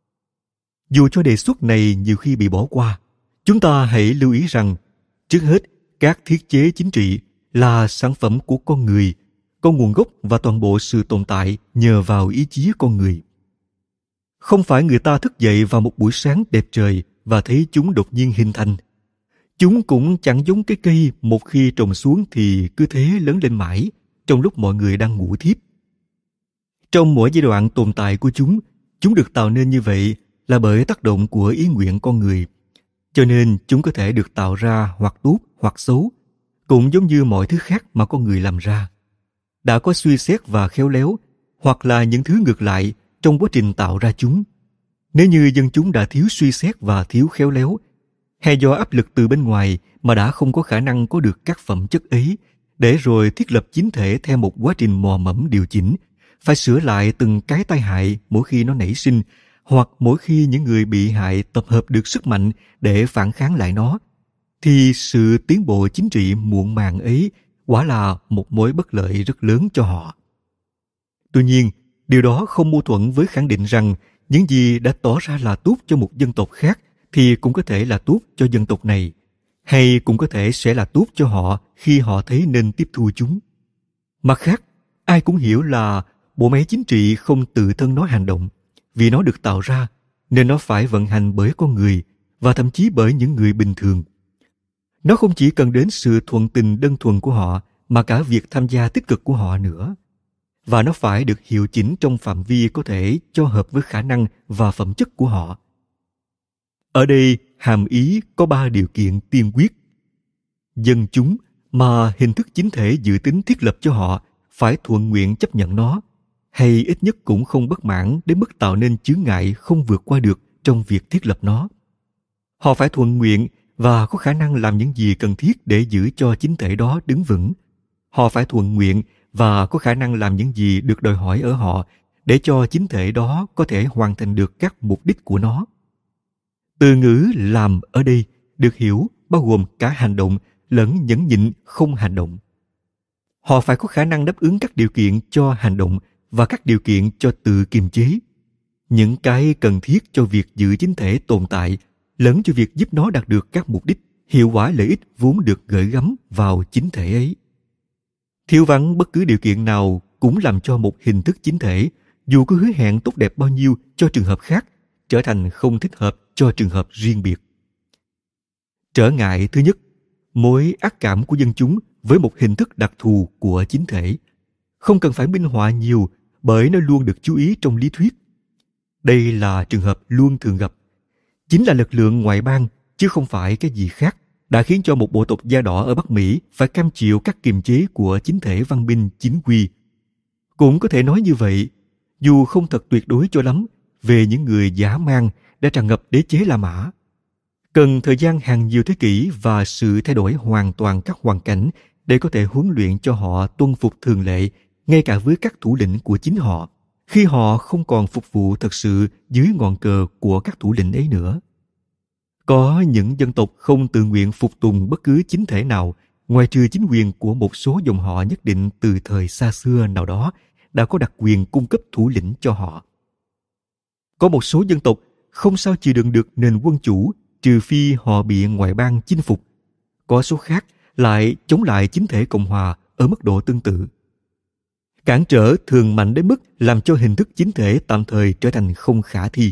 Dù cho đề xuất này nhiều khi bị bỏ qua, chúng ta hãy lưu ý rằng, trước hết, các thiết chế chính trị là sản phẩm của con người, có nguồn gốc và toàn bộ sự tồn tại nhờ vào ý chí con người. Không phải người ta thức dậy vào một buổi sáng đẹp trời và thấy chúng đột nhiên hình thành. Chúng cũng chẳng giống cái cây một khi trồng xuống thì cứ thế lớn lên mãi, trong lúc mọi người đang ngủ thiếp. Trong mỗi giai đoạn tồn tại của chúng được tạo nên như vậy là bởi tác động của ý nguyện con người. Cho nên chúng có thể được tạo ra hoặc tốt hoặc xấu, cũng giống như mọi thứ khác mà con người làm ra. Đã có suy xét và khéo léo, hoặc là những thứ ngược lại trong quá trình tạo ra chúng. Nếu như dân chúng đã thiếu suy xét và thiếu khéo léo, hay do áp lực từ bên ngoài mà đã không có khả năng có được các phẩm chất ấy, để rồi thiết lập chính thể theo một quá trình mò mẫm điều chỉnh, phải sửa lại từng cái tai hại mỗi khi nó nảy sinh, hoặc mỗi khi những người bị hại tập hợp được sức mạnh để phản kháng lại nó, thì sự tiến bộ chính trị muộn màng ấy quả là một mối bất lợi rất lớn cho họ. Tuy nhiên, điều đó không mâu thuẫn với khẳng định rằng những gì đã tỏ ra là tốt cho một dân tộc khác thì cũng có thể là tốt cho dân tộc này, hay cũng có thể sẽ là tốt cho họ khi họ thấy nên tiếp thu chúng. Mặt khác, ai cũng hiểu là bộ máy chính trị không tự thân nó hành động, vì nó được tạo ra nên nó phải vận hành bởi con người và thậm chí bởi những người bình thường. Nó không chỉ cần đến sự thuận tình đơn thuần của họ mà cả việc tham gia tích cực của họ nữa. Và nó phải được hiệu chỉnh trong phạm vi có thể cho hợp với khả năng và phẩm chất của họ. Ở đây hàm ý có 3 điều kiện tiên quyết. Dân chúng mà hình thức chính thể dự tính thiết lập cho họ phải thuận nguyện chấp nhận nó, hay ít nhất cũng không bất mãn đến mức tạo nên chướng ngại không vượt qua được trong việc thiết lập nó. Họ phải thuận nguyện và có khả năng làm những gì cần thiết để giữ cho chính thể đó đứng vững. Họ phải thuận nguyện và có khả năng làm những gì được đòi hỏi ở họ để cho chính thể đó có thể hoàn thành được các mục đích của nó. Từ ngữ làm ở đây được hiểu bao gồm cả hành động lẫn nhẫn nhịn không hành động. Họ phải có khả năng đáp ứng các điều kiện cho hành động và các điều kiện cho tự kiềm chế. Những cái cần thiết cho việc giữ chính thể tồn tại lẫn cho việc giúp nó đạt được các mục đích, hiệu quả lợi ích vốn được gửi gắm vào chính thể ấy. Thiếu vắng bất cứ điều kiện nào cũng làm cho một hình thức chính thể, dù có hứa hẹn tốt đẹp bao nhiêu cho trường hợp khác, trở thành không thích hợp cho trường hợp riêng biệt. Trở ngại thứ nhất, mối ác cảm của dân chúng với một hình thức đặc thù của chính thể. Không cần phải minh họa nhiều bởi nó luôn được chú ý trong lý thuyết. Đây là trường hợp luôn thường gặp. Chính là lực lượng ngoại bang, chứ không phải cái gì khác, đã khiến cho một bộ tộc da đỏ ở Bắc Mỹ phải cam chịu các kiềm chế của chính thể văn minh chính quy. Cũng có thể nói như vậy, dù không thật tuyệt đối cho lắm, về những người dã man đã tràn ngập đế chế La Mã. Cần thời gian hàng nhiều thế kỷ và sự thay đổi hoàn toàn các hoàn cảnh để có thể huấn luyện cho họ tuân phục thường lệ, ngay cả với các thủ lĩnh của chính họ, khi họ không còn phục vụ thật sự dưới ngọn cờ của các thủ lĩnh ấy nữa. Có những dân tộc không tự nguyện phục tùng bất cứ chính thể nào, ngoài trừ chính quyền của một số dòng họ nhất định từ thời xa xưa nào đó đã có đặc quyền cung cấp thủ lĩnh cho họ. Có một số dân tộc không sao chịu đựng được nền quân chủ trừ phi họ bị ngoại bang chinh phục. Có số khác lại chống lại chính thể Cộng hòa ở mức độ tương tự. Cản trở thường mạnh đến mức làm cho hình thức chính thể tạm thời trở thành không khả thi.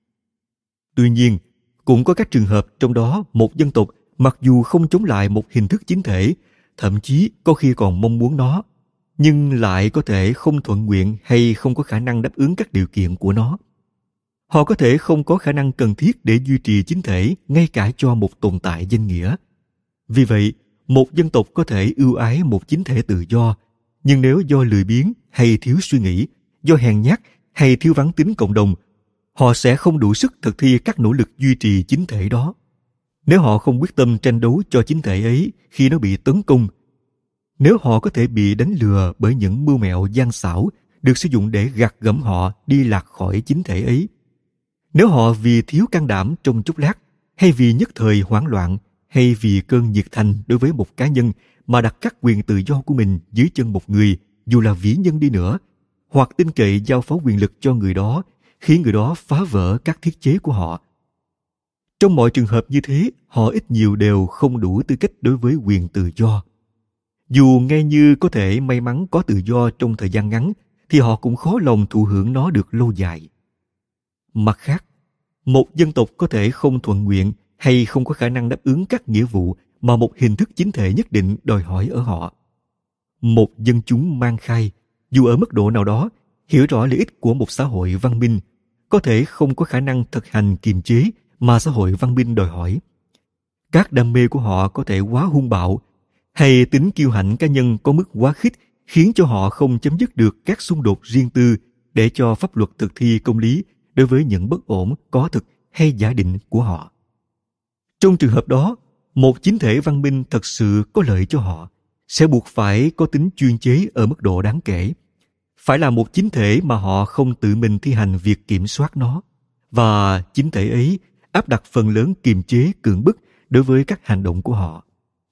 Tuy nhiên, cũng có các trường hợp trong đó một dân tộc mặc dù không chống lại một hình thức chính thể, thậm chí có khi còn mong muốn nó, nhưng lại có thể không thuận nguyện hay không có khả năng đáp ứng các điều kiện của nó. Họ có thể không có khả năng cần thiết để duy trì chính thể ngay cả cho một tồn tại danh nghĩa. Vì vậy, một dân tộc có thể ưu ái một chính thể tự do, nhưng nếu do lười biếng hay thiếu suy nghĩ, do hèn nhát hay thiếu vắng tính cộng đồng, họ sẽ không đủ sức thực thi các nỗ lực duy trì chính thể đó. Nếu họ không quyết tâm tranh đấu cho chính thể ấy khi nó bị tấn công, nếu họ có thể bị đánh lừa bởi những mưu mẹo gian xảo được sử dụng để gạt gẫm họ đi lạc khỏi chính thể ấy, nếu họ vì thiếu can đảm trong chốc lát, hay vì nhất thời hoảng loạn, hay vì cơn nhiệt thành đối với một cá nhân mà đặt các quyền tự do của mình dưới chân một người, dù là vĩ nhân đi nữa, hoặc tin cậy giao phó quyền lực cho người đó, khiến người đó phá vỡ các thiết chế của họ. Trong mọi trường hợp như thế, họ ít nhiều đều không đủ tư cách đối với quyền tự do. Dù nghe như có thể may mắn có tự do trong thời gian ngắn, thì họ cũng khó lòng thụ hưởng nó được lâu dài. Mặt khác, một dân tộc có thể không thuận nguyện hay không có khả năng đáp ứng các nghĩa vụ mà một hình thức chính thể nhất định đòi hỏi ở họ. Một dân chúng mang khai, dù ở mức độ nào đó, hiểu rõ lợi ích của một xã hội văn minh, có thể không có khả năng thực hành kiềm chế mà xã hội văn minh đòi hỏi. Các đam mê của họ có thể quá hung bạo, hay tính kiêu hãnh cá nhân có mức quá khích khiến cho họ không chấm dứt được các xung đột riêng tư để cho pháp luật thực thi công lý đối với những bất ổn có thực hay giả định của họ. Trong trường hợp đó, một chính thể văn minh thật sự có lợi cho họ sẽ buộc phải có tính chuyên chế ở mức độ đáng kể, phải là một chính thể mà họ không tự mình thi hành việc kiểm soát nó, và chính thể ấy áp đặt phần lớn kiềm chế cưỡng bức đối với các hành động của họ.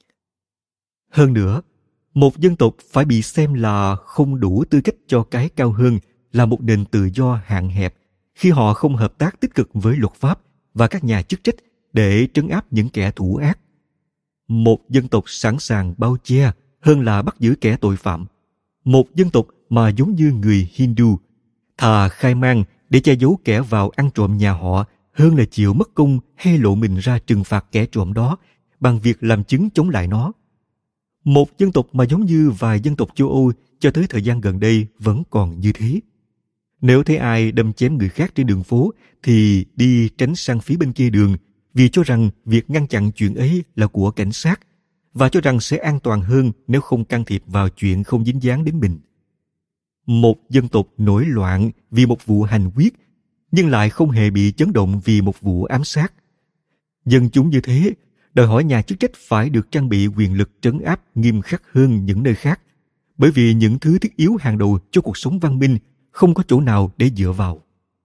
Hơn nữa, một dân tộc phải bị xem là không đủ tư cách cho cái cao hơn là một nền tự do hạn hẹp khi họ không hợp tác tích cực với luật pháp và các nhà chức trách để trấn áp những kẻ thủ ác. Một dân tộc sẵn sàng bao che hơn là bắt giữ kẻ tội phạm. Một dân tộc mà giống như người Hindu, thà khai mang để che giấu kẻ vào ăn trộm nhà họ hơn là chịu mất công hay lộ mình ra trừng phạt kẻ trộm đó bằng việc làm chứng chống lại nó. Một dân tộc mà giống như vài dân tộc châu Âu cho tới thời gian gần đây vẫn còn như thế. Nếu thấy ai đâm chém người khác trên đường phố thì đi tránh sang phía bên kia đường vì cho rằng việc ngăn chặn chuyện ấy là của cảnh sát và cho rằng sẽ an toàn hơn nếu không can thiệp vào chuyện không dính dáng đến mình. Một dân tộc nổi loạn vì một vụ hành quyết nhưng lại không hề bị chấn động vì một vụ ám sát. Dân chúng như thế đòi hỏi nhà chức trách phải được trang bị quyền lực trấn áp nghiêm khắc hơn những nơi khác, bởi vì những thứ thiết yếu hàng đầu cho cuộc sống văn minh không có chỗ nào để dựa vào.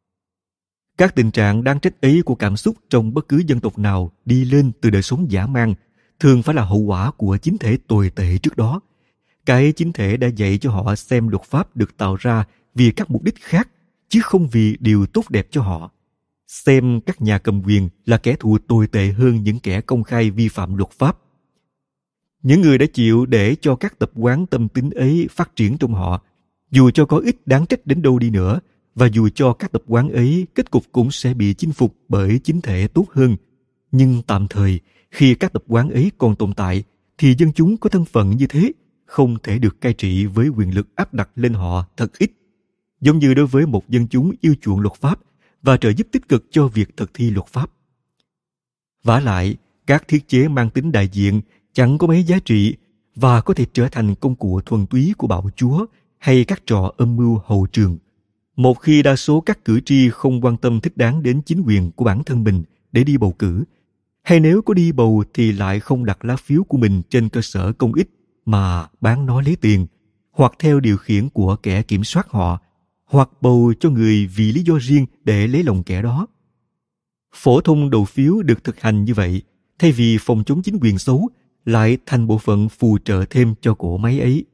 Các tình trạng đáng trách ấy của cảm xúc trong bất cứ dân tộc nào đi lên từ đời sống dã man thường phải là hậu quả của chính thể tồi tệ trước đó. Cái chính thể đã dạy cho họ xem luật pháp được tạo ra vì các mục đích khác, chứ không vì điều tốt đẹp cho họ. Xem các nhà cầm quyền là kẻ thù tồi tệ hơn những kẻ công khai vi phạm luật pháp. Những người đã chịu để cho các tập quán tâm tính ấy phát triển trong họ, dù cho có ít đáng trách đến đâu đi nữa, và dù cho các tập quán ấy kết cục cũng sẽ bị chinh phục bởi chính thể tốt hơn, nhưng tạm thời, khi các tập quán ấy còn tồn tại, thì dân chúng có thân phận như thế không thể được cai trị với quyền lực áp đặt lên họ thật ít, giống như đối với một dân chúng yêu chuộng luật pháp và trợ giúp tích cực cho việc thực thi luật pháp. Vả lại, các thiết chế mang tính đại diện chẳng có mấy giá trị và có thể trở thành công cụ thuần túy của bạo chúa hay các trò âm mưu hậu trường. Một khi đa số các cử tri không quan tâm thích đáng đến chính quyền của bản thân mình để đi bầu cử, hay nếu có đi bầu thì lại không đặt lá phiếu của mình trên cơ sở công ích mà bán nó lấy tiền, hoặc theo điều khiển của kẻ kiểm soát họ, hoặc bầu cho người vì lý do riêng để lấy lòng kẻ đó. Phổ thông đầu phiếu được thực hành như vậy, thay vì phòng chống chính quyền xấu, lại thành bộ phận phù trợ thêm cho cỗ máy ấy.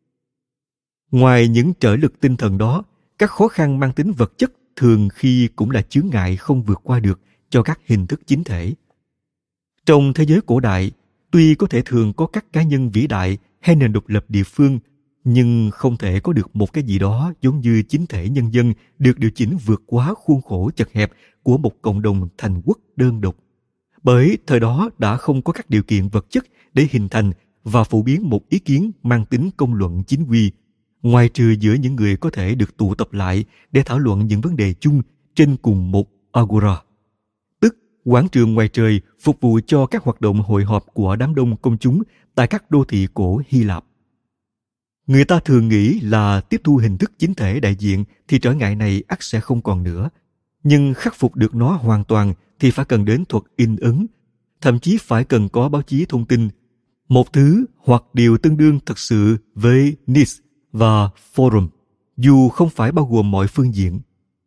Ngoài những trở lực tinh thần đó, các khó khăn mang tính vật chất thường khi cũng là chướng ngại không vượt qua được cho các hình thức chính thể. Trong thế giới cổ đại, tuy có thể thường có các cá nhân vĩ đại hay nền độc lập địa phương, nhưng không thể có được một cái gì đó giống như chính thể nhân dân được điều chỉnh vượt quá khuôn khổ chật hẹp của một cộng đồng thành quốc đơn độc. Bởi thời đó đã không có các điều kiện vật chất để hình thành và phổ biến một ý kiến mang tính công luận chính quy, ngoài trừ giữa những người có thể được tụ tập lại để thảo luận những vấn đề chung trên cùng một agora, tức quảng trường ngoài trời phục vụ cho các hoạt động hội họp của đám đông công chúng tại các đô thị cổ Hy Lạp. Người ta thường nghĩ là tiếp thu hình thức chính thể đại diện thì trở ngại này ắt sẽ không còn nữa, nhưng khắc phục được nó hoàn toàn thì phải cần đến thuật in ấn, thậm chí phải cần có báo chí thông tin, một thứ hoặc điều tương đương thực sự với Nice và Forum, dù không phải bao gồm mọi phương diện.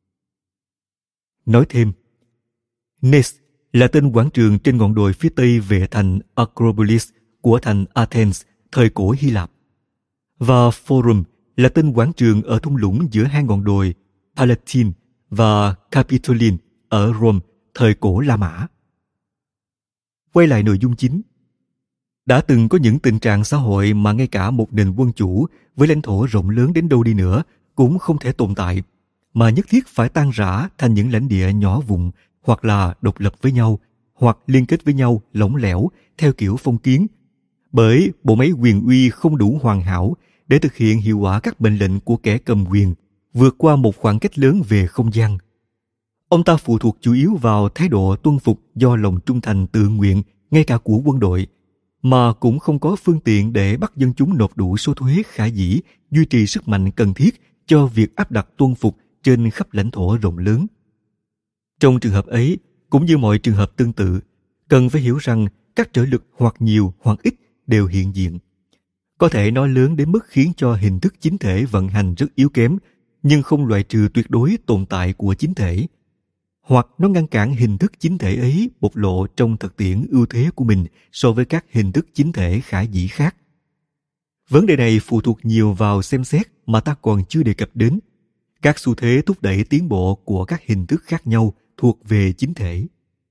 Nói thêm, Nice là tên quảng trường trên ngọn đồi phía tây về thành Acropolis của thành Athens thời cổ Hy Lạp, và Forum là tên quảng trường ở thung lũng giữa hai ngọn đồi Palatine và Capitoline ở Rome thời cổ La Mã. Quay lại nội dung chính. Đã từng có những tình trạng xã hội mà ngay cả một nền quân chủ với lãnh thổ rộng lớn đến đâu đi nữa cũng không thể tồn tại, mà nhất thiết phải tan rã thành những lãnh địa nhỏ vụn, hoặc là độc lập với nhau, hoặc liên kết với nhau lỏng lẻo theo kiểu phong kiến, bởi bộ máy quyền uy không đủ hoàn hảo để thực hiện hiệu quả các mệnh lệnh của kẻ cầm quyền, vượt qua một khoảng cách lớn về không gian. Ông ta phụ thuộc chủ yếu vào thái độ tuân phục do lòng trung thành tự nguyện ngay cả của quân đội, mà cũng không có phương tiện để bắt dân chúng nộp đủ số thuế khả dĩ duy trì sức mạnh cần thiết cho việc áp đặt tuân phục trên khắp lãnh thổ rộng lớn. Trong trường hợp ấy, cũng như mọi trường hợp tương tự, cần phải hiểu rằng các trở lực hoặc nhiều hoặc ít đều hiện diện. Có thể nó lớn đến mức khiến cho hình thức chính thể vận hành rất yếu kém, nhưng không loại trừ tuyệt đối tồn tại của chính thể. Hoặc nó ngăn cản hình thức chính thể ấy bộc lộ trong thực tiễn ưu thế của mình so với các hình thức chính thể khả dĩ khác. Vấn đề này phụ thuộc nhiều vào xem xét mà ta còn chưa đề cập đến. Các xu thế thúc đẩy tiến bộ của các hình thức khác nhau thuộc về chính thể.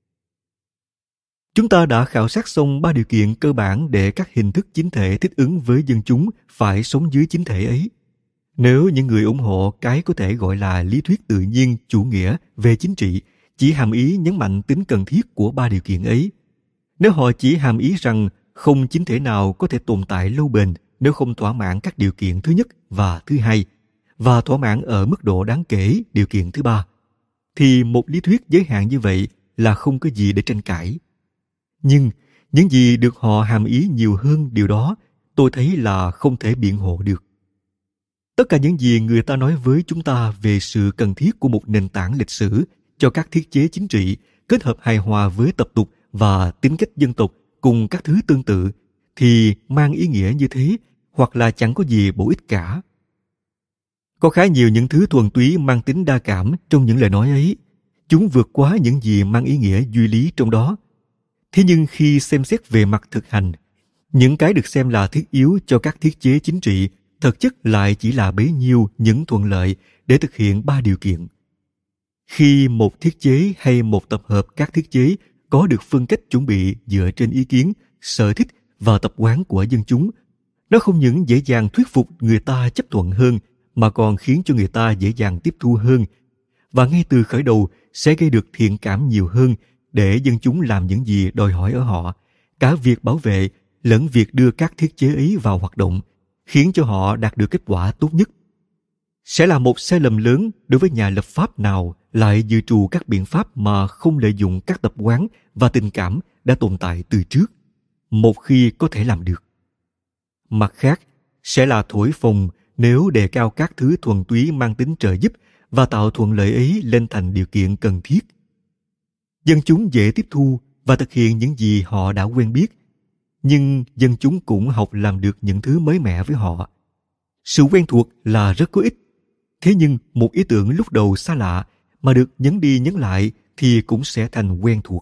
Chúng ta đã khảo sát xong 3 điều kiện cơ bản để các hình thức chính thể thích ứng với dân chúng phải sống dưới chính thể ấy. Nếu những người ủng hộ cái có thể gọi là lý thuyết tự nhiên chủ nghĩa về chính trị chỉ hàm ý nhấn mạnh tính cần thiết của 3 điều kiện ấy, nếu họ chỉ hàm ý rằng không chính thể nào có thể tồn tại lâu bền nếu không thỏa mãn các điều kiện thứ nhất và thứ hai, và thỏa mãn ở mức độ đáng kể điều kiện thứ ba, thì một lý thuyết giới hạn như vậy là không có gì để tranh cãi. Nhưng những gì được họ hàm ý nhiều hơn điều đó, tôi thấy là không thể biện hộ được. Tất cả những gì người ta nói với chúng ta về sự cần thiết của một nền tảng lịch sử cho các thiết chế chính trị kết hợp hài hòa với tập tục và tính cách dân tộc cùng các thứ tương tự thì mang ý nghĩa như thế hoặc là chẳng có gì bổ ích cả. Có khá nhiều những thứ thuần túy mang tính đa cảm trong những lời nói ấy. Chúng vượt quá những gì mang ý nghĩa duy lý trong đó. Thế nhưng khi xem xét về mặt thực hành, những cái được xem là thiết yếu cho các thiết chế chính trị thực chất lại chỉ là bấy nhiêu những thuận lợi để thực hiện 3 điều kiện. Khi một thiết chế hay một tập hợp các thiết chế có được phương cách chuẩn bị dựa trên ý kiến, sở thích và tập quán của dân chúng, nó không những dễ dàng thuyết phục người ta chấp thuận hơn mà còn khiến cho người ta dễ dàng tiếp thu hơn, và ngay từ khởi đầu sẽ gây được thiện cảm nhiều hơn để dân chúng làm những gì đòi hỏi ở họ, cả việc bảo vệ lẫn việc đưa các thiết chế ấy vào hoạt động, khiến cho họ đạt được kết quả tốt nhất. Sẽ là một sai lầm lớn đối với nhà lập pháp nào lại dự trù các biện pháp mà không lợi dụng các tập quán và tình cảm đã tồn tại từ trước, một khi có thể làm được. Mặt khác, sẽ là thổi phồng nếu đề cao các thứ thuần túy mang tính trợ giúp và tạo thuận lợi ấy lên thành điều kiện cần thiết. Dân chúng dễ tiếp thu và thực hiện những gì họ đã quen biết, nhưng dân chúng cũng học làm được những thứ mới mẻ với họ. Sự quen thuộc là rất có ích. Thế nhưng một ý tưởng lúc đầu xa lạ mà được nhấn đi nhấn lại thì cũng sẽ thành quen thuộc.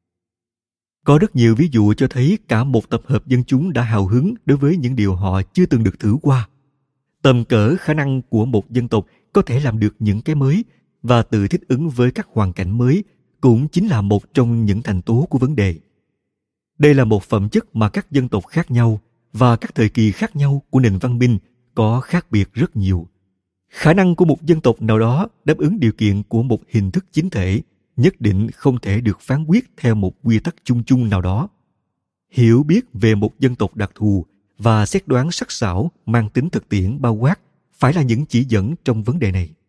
Có rất nhiều ví dụ cho thấy cả một tập hợp dân chúng đã hào hứng đối với những điều họ chưa từng được thử qua. Tầm cỡ khả năng của một dân tộc có thể làm được những cái mới và tự thích ứng với các hoàn cảnh mới cũng chính là một trong những thành tố của vấn đề. Đây là một phẩm chất mà các dân tộc khác nhau và các thời kỳ khác nhau của nền văn minh có khác biệt rất nhiều. Khả năng của một dân tộc nào đó đáp ứng điều kiện của một hình thức chính thể nhất định không thể được phán quyết theo một quy tắc chung chung nào đó. Hiểu biết về một dân tộc đặc thù và xét đoán sắc sảo mang tính thực tiễn bao quát phải là những chỉ dẫn trong vấn đề này.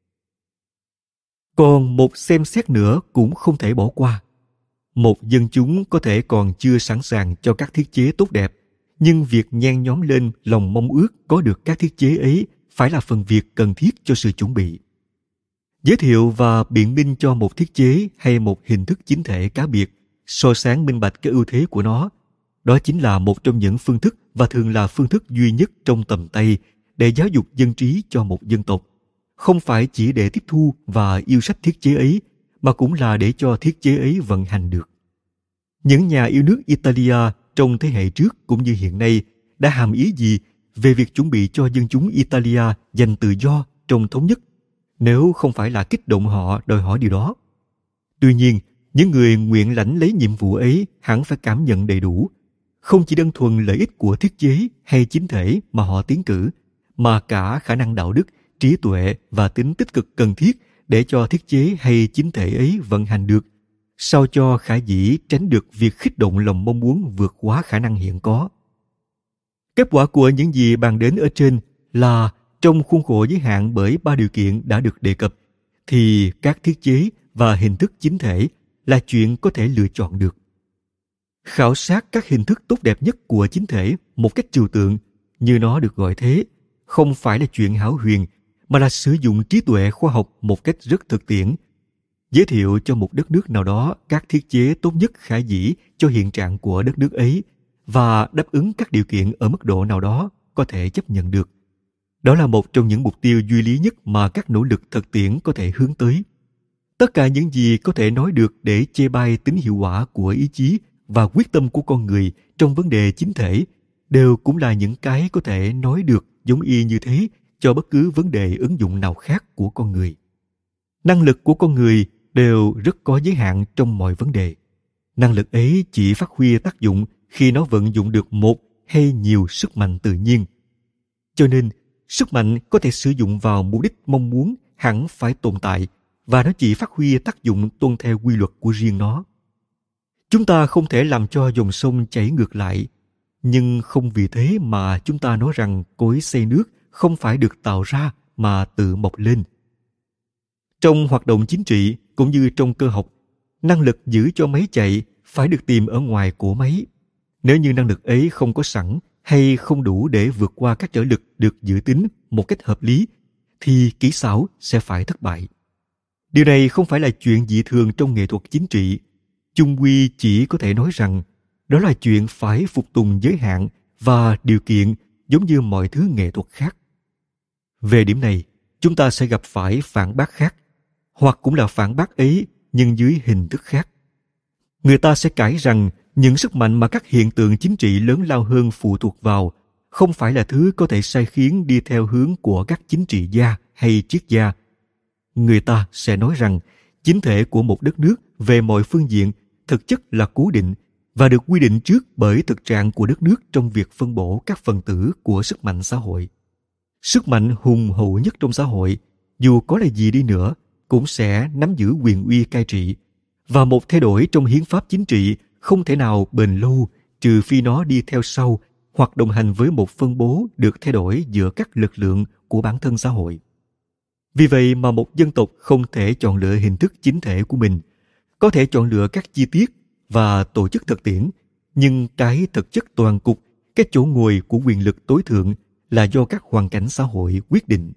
Còn một xem xét nữa cũng không thể bỏ qua. Một dân chúng có thể còn chưa sẵn sàng cho các thiết chế tốt đẹp, nhưng việc nhen nhóm lên lòng mong ước có được các thiết chế ấy phải là phần việc cần thiết cho sự chuẩn bị. Giới thiệu và biện minh cho một thiết chế hay một hình thức chính thể cá biệt, soi sáng minh bạch cái ưu thế của nó, đó chính là một trong những phương thức và thường là phương thức duy nhất trong tầm tay để giáo dục dân trí cho một dân tộc, không phải chỉ để tiếp thu và yêu sách thiết chế ấy, mà cũng là để cho thiết chế ấy vận hành được. Những nhà yêu nước Italia trong thế hệ trước cũng như hiện nay đã hàm ý gì về việc chuẩn bị cho dân chúng Italia giành tự do trong thống nhất, nếu không phải là kích động họ đòi hỏi điều đó. Tuy nhiên, những người nguyện lãnh lấy nhiệm vụ ấy hẳn phải cảm nhận đầy đủ, không chỉ đơn thuần lợi ích của thiết chế hay chính thể mà họ tiến cử, mà cả khả năng đạo đức, trí tuệ và tính tích cực cần thiết để cho thiết chế hay chính thể ấy vận hành được, sao cho khả dĩ tránh được việc khích động lòng mong muốn vượt quá khả năng hiện có. Kết quả của những gì bàn đến ở trên là trong khuôn khổ giới hạn bởi 3 điều kiện đã được đề cập, thì các thiết chế và hình thức chính thể là chuyện có thể lựa chọn được. Khảo sát các hình thức tốt đẹp nhất của chính thể một cách trừu tượng, như nó được gọi thế, không phải là chuyện hão huyền, mà là sử dụng trí tuệ khoa học một cách rất thực tiễn. Giới thiệu cho một đất nước nào đó các thiết chế tốt nhất khả dĩ cho hiện trạng của đất nước ấy và đáp ứng các điều kiện ở mức độ nào đó có thể chấp nhận được. Đó là một trong những mục tiêu duy lý nhất mà các nỗ lực thực tiễn có thể hướng tới. Tất cả những gì có thể nói được để chê bai tính hiệu quả của ý chí và quyết tâm của con người trong vấn đề chính thể đều cũng là những cái có thể nói được giống y như thế cho bất cứ vấn đề ứng dụng nào khác của con người. Năng lực của con người đều rất có giới hạn trong mọi vấn đề. Năng lực ấy chỉ phát huy tác dụng khi nó vận dụng được một hay nhiều sức mạnh tự nhiên. Cho nên, sức mạnh có thể sử dụng vào mục đích mong muốn hẳn phải tồn tại và nó chỉ phát huy tác dụng tuân theo quy luật của riêng nó. Chúng ta không thể làm cho dòng sông chảy ngược lại, nhưng không vì thế mà chúng ta nói rằng cối xay nước không phải được tạo ra mà tự mọc lên. Trong hoạt động chính trị cũng như trong cơ học, năng lực giữ cho máy chạy phải được tìm ở ngoài của máy. Nếu như năng lực ấy không có sẵn hay không đủ để vượt qua các trở lực được dự tính một cách hợp lý, thì kỹ xảo sẽ phải thất bại. Điều này không phải là chuyện dị thường trong nghệ thuật chính trị. Chung quy chỉ có thể nói rằng đó là chuyện phải phục tùng giới hạn và điều kiện giống như mọi thứ nghệ thuật khác. Về điểm này, chúng ta sẽ gặp phải phản bác khác, hoặc cũng là phản bác ấy nhưng dưới hình thức khác. Người ta sẽ cãi rằng những sức mạnh mà các hiện tượng chính trị lớn lao hơn phụ thuộc vào không phải là thứ có thể sai khiến đi theo hướng của các chính trị gia hay triết gia. Người ta sẽ nói rằng chính thể của một đất nước về mọi phương diện thực chất là cố định và được quy định trước bởi thực trạng của đất nước trong việc phân bổ các phần tử của sức mạnh xã hội. Sức mạnh hùng hậu nhất trong xã hội, dù có là gì đi nữa, cũng sẽ nắm giữ quyền uy cai trị, và một thay đổi trong hiến pháp chính trị không thể nào bền lâu trừ phi nó đi theo sau hoặc đồng hành với một phân bố được thay đổi giữa các lực lượng của bản thân xã hội. Vì vậy mà một dân tộc không thể chọn lựa hình thức chính thể của mình, có thể chọn lựa các chi tiết và tổ chức thực tiễn, nhưng cái thực chất toàn cục, cái chỗ ngồi của quyền lực tối thượng là do các hoàn cảnh xã hội quyết định.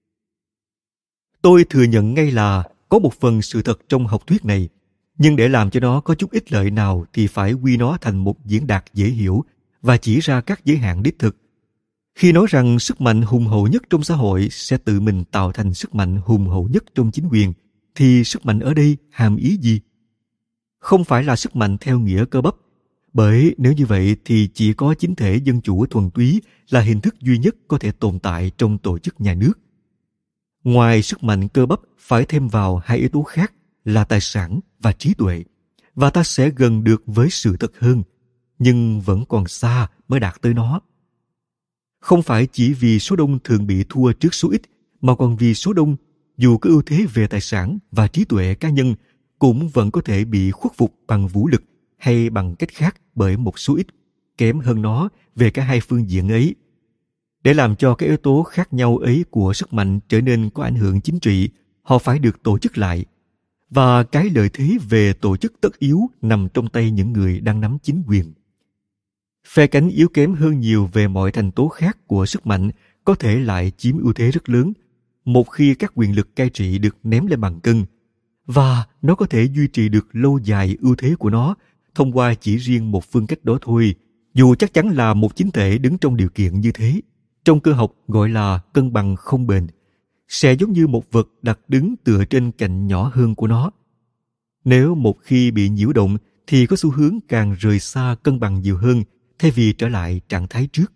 Tôi thừa nhận ngay là có một phần sự thật trong học thuyết này, nhưng để làm cho nó có chút ích lợi nào thì phải quy nó thành một diễn đạt dễ hiểu và chỉ ra các giới hạn đích thực. Khi nói rằng sức mạnh hùng hậu nhất trong xã hội sẽ tự mình tạo thành sức mạnh hùng hậu nhất trong chính quyền, thì sức mạnh ở đây hàm ý gì? Không phải là sức mạnh theo nghĩa cơ bắp, bởi nếu như vậy thì chỉ có chính thể dân chủ thuần túy là hình thức duy nhất có thể tồn tại trong tổ chức nhà nước. Ngoài sức mạnh cơ bắp phải thêm vào hai yếu tố khác là tài sản và trí tuệ, và ta sẽ gần được với sự thật hơn, nhưng vẫn còn xa mới đạt tới nó. Không phải chỉ vì số đông thường bị thua trước số ít, mà còn vì số đông, dù có ưu thế về tài sản và trí tuệ cá nhân, cũng vẫn có thể bị khuất phục bằng vũ lực hay bằng cách khác bởi một số ít, kém hơn nó về cả hai phương diện ấy. Để làm cho các yếu tố khác nhau ấy của sức mạnh trở nên có ảnh hưởng chính trị, họ phải được tổ chức lại. Và cái lợi thế về tổ chức tất yếu nằm trong tay những người đang nắm chính quyền. Phe cánh yếu kém hơn nhiều về mọi thành tố khác của sức mạnh có thể lại chiếm ưu thế rất lớn một khi các quyền lực cai trị được ném lên bàn cân, và nó có thể duy trì được lâu dài ưu thế của nó thông qua chỉ riêng một phương cách đó thôi, dù chắc chắn là một chính thể đứng trong điều kiện như thế. Trong cơ học gọi là cân bằng không bền, sẽ giống như một vật đặt đứng tựa trên cạnh nhỏ hơn của nó. Nếu một khi bị nhiễu động thì có xu hướng càng rời xa cân bằng nhiều hơn thay vì trở lại trạng thái trước.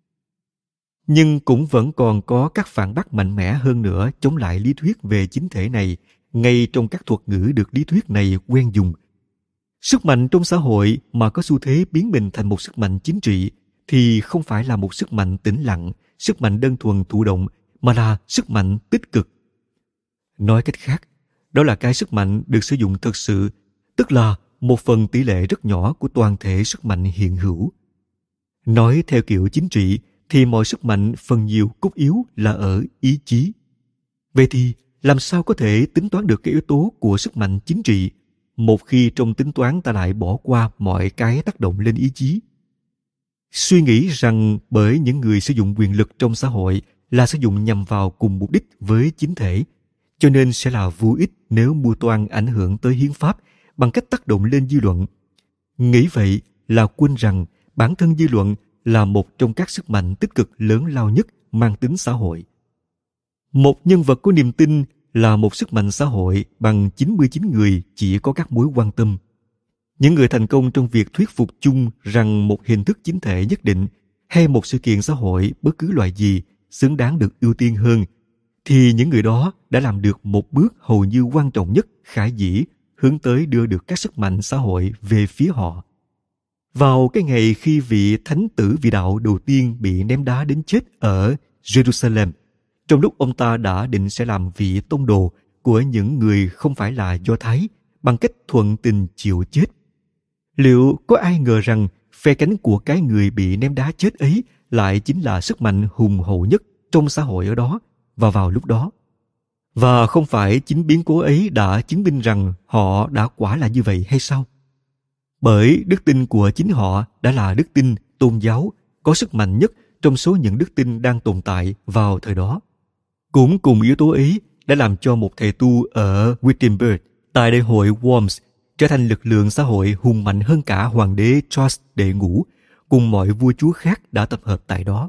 Nhưng cũng vẫn còn có các phản bác mạnh mẽ hơn nữa chống lại lý thuyết về chính thể này, ngay trong các thuật ngữ được lý thuyết này quen dùng. Sức mạnh trong xã hội mà có xu thế biến mình thành một sức mạnh chính trị thì không phải là một sức mạnh tĩnh lặng, sức mạnh đơn thuần thụ động, mà là sức mạnh tích cực. Nói cách khác, đó là cái sức mạnh được sử dụng thực sự, tức là một phần tỷ lệ rất nhỏ của toàn thể sức mạnh hiện hữu. Nói theo kiểu chính trị thì mọi sức mạnh phần nhiều cốt yếu là ở ý chí. Vậy thì làm sao có thể tính toán được cái yếu tố của sức mạnh chính trị? một khi trong tính toán ta lại bỏ qua mọi cái tác động lên ý chí. Suy nghĩ rằng bởi những người sử dụng quyền lực trong xã hội là sử dụng nhằm vào cùng mục đích với chính thể, cho nên sẽ là vô ích nếu mưu toan ảnh hưởng tới hiến pháp bằng cách tác động lên dư luận. Nghĩ vậy là quên rằng bản thân dư luận là một trong các sức mạnh tích cực lớn lao nhất mang tính xã hội. Một nhân vật có niềm tin là một sức mạnh xã hội bằng 99 người chỉ có các mối quan tâm. Những người thành công trong việc thuyết phục chung rằng một hình thức chính thể nhất định hay một sự kiện xã hội bất cứ loại gì xứng đáng được ưu tiên hơn, thì những người đó đã làm được một bước hầu như quan trọng nhất khả dĩ hướng tới đưa được các sức mạnh xã hội về phía họ. Vào cái ngày khi vị thánh tử vị đạo đầu tiên bị ném đá đến chết ở Jerusalem, trong lúc ông ta đã định sẽ làm vị tông đồ của những người không phải là Do Thái bằng cách thuận tình chịu chết, liệu có ai ngờ rằng phe cánh của cái người bị ném đá chết ấy lại chính là sức mạnh hùng hậu nhất trong xã hội ở đó và vào lúc đó? Và không phải chính biến cố ấy đã chứng minh rằng họ đã quả là như vậy hay sao? Bởi đức tin của chính họ đã là đức tin tôn giáo có sức mạnh nhất trong số những đức tin đang tồn tại vào thời đó. Cũng cùng yếu tố ấy đã làm cho một thầy tu ở Wittenberg tại đại hội Worms trở thành lực lượng xã hội hùng mạnh hơn cả hoàng đế Charles đệ ngũ cùng mọi vua chúa khác đã tập hợp tại đó.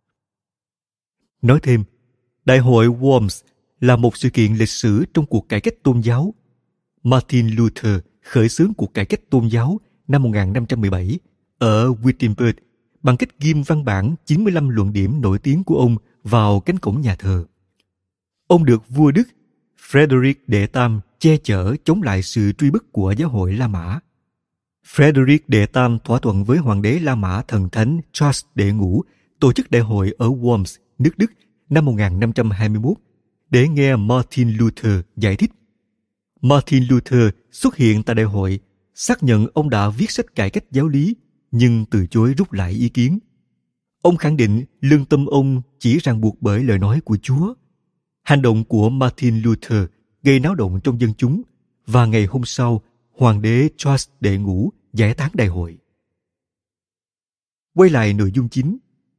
Nói thêm, đại hội Worms là một sự kiện lịch sử trong cuộc cải cách tôn giáo. Martin Luther khởi xướng cuộc cải cách tôn giáo năm 1517 ở Wittenberg bằng cách ghim văn bản 95 luận điểm nổi tiếng của ông vào cánh cổng nhà thờ. Ông được vua Đức Frederick đệ Tam che chở chống lại sự truy bức của giáo hội La Mã. Frederick đệ Tam thỏa thuận với hoàng đế La Mã thần thánh Charles đệ ngũ tổ chức đại hội ở Worms, nước Đức năm 1521 để nghe Martin Luther giải thích. Martin Luther xuất hiện tại đại hội, xác nhận ông đã viết sách cải cách giáo lý, nhưng từ chối rút lại ý kiến. Ông khẳng định lương tâm ông chỉ ràng buộc bởi lời nói của Chúa. Hành động của Martin Luther gây náo động trong dân chúng, và ngày hôm sau, hoàng đế Charles đệ ngũ giải tán đại hội. Quay lại nội dung chính.